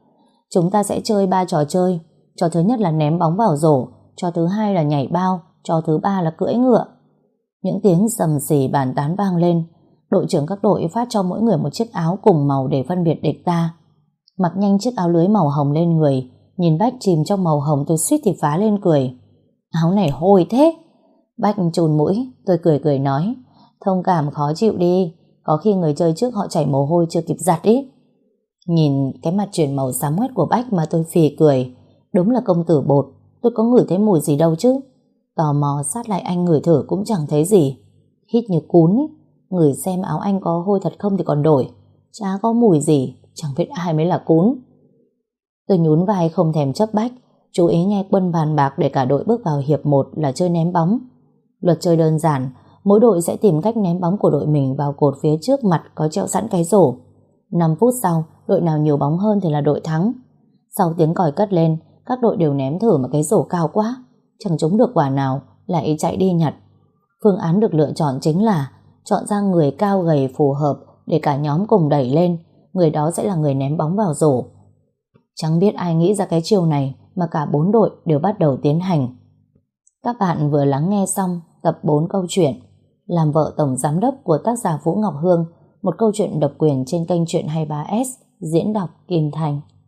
Chúng ta sẽ chơi 3 trò chơi. Trò thứ nhất là ném bóng vào rổ, trò thứ hai là nhảy bao, trò thứ ba là cưỡi ngựa. Những tiếng xầm xì bàn tán vang lên. Đội trưởng các đội phát cho mỗi người một chiếc áo cùng màu để phân biệt địch ta. Mặc nhanh chiếc áo lưới màu hồng lên người, nhìn Bách chìm trong màu hồng tôi suýt thì phá lên cười. Áo này hôi thế. Bách chùn mũi, tôi cười nói, thông cảm khó chịu đi, có khi người chơi trước họ chảy mồ hôi chưa kịp giặt ý. Nhìn cái mặt chuyển màu xám ngoét của Bách mà tôi phì cười. Đúng là công tử bột, tôi có ngửi thấy mùi gì đâu chứ. Tò mò sát lại anh ngửi thử cũng chẳng thấy gì. Hít như cún ý. Ngửi xem áo anh có hôi thật không thì còn đổi. Chả có mùi gì, chẳng biết ai mới là cún. Tôi nhún vai không thèm chấp Bách, chú ý nghe Quân bàn bạc để cả đội bước vào hiệp 1 là chơi ném bóng. Luật chơi đơn giản, mỗi đội sẽ tìm cách ném bóng của đội mình vào cột phía trước mặt có treo sẵn cái rổ. 5 phút sau, đội nào nhiều bóng hơn thì là đội thắng. Sau tiếng còi cất lên, các đội đều ném thử mà cái rổ cao quá, chẳng trúng được quả nào, lại chạy đi nhặt. Phương án được lựa chọn chính là chọn ra người cao gầy phù hợp để cả nhóm cùng đẩy lên, người đó sẽ là người ném bóng vào rổ. Chẳng biết ai nghĩ ra cái chiêu này mà cả 4 đội đều bắt đầu tiến hành. Các bạn vừa lắng nghe xong tập 4 câu chuyện Làm vợ tổng giám đốc của tác giả Vũ Ngọc Hương, một câu chuyện độc quyền trên kênh Truyện 23S, diễn đọc Kim Thành.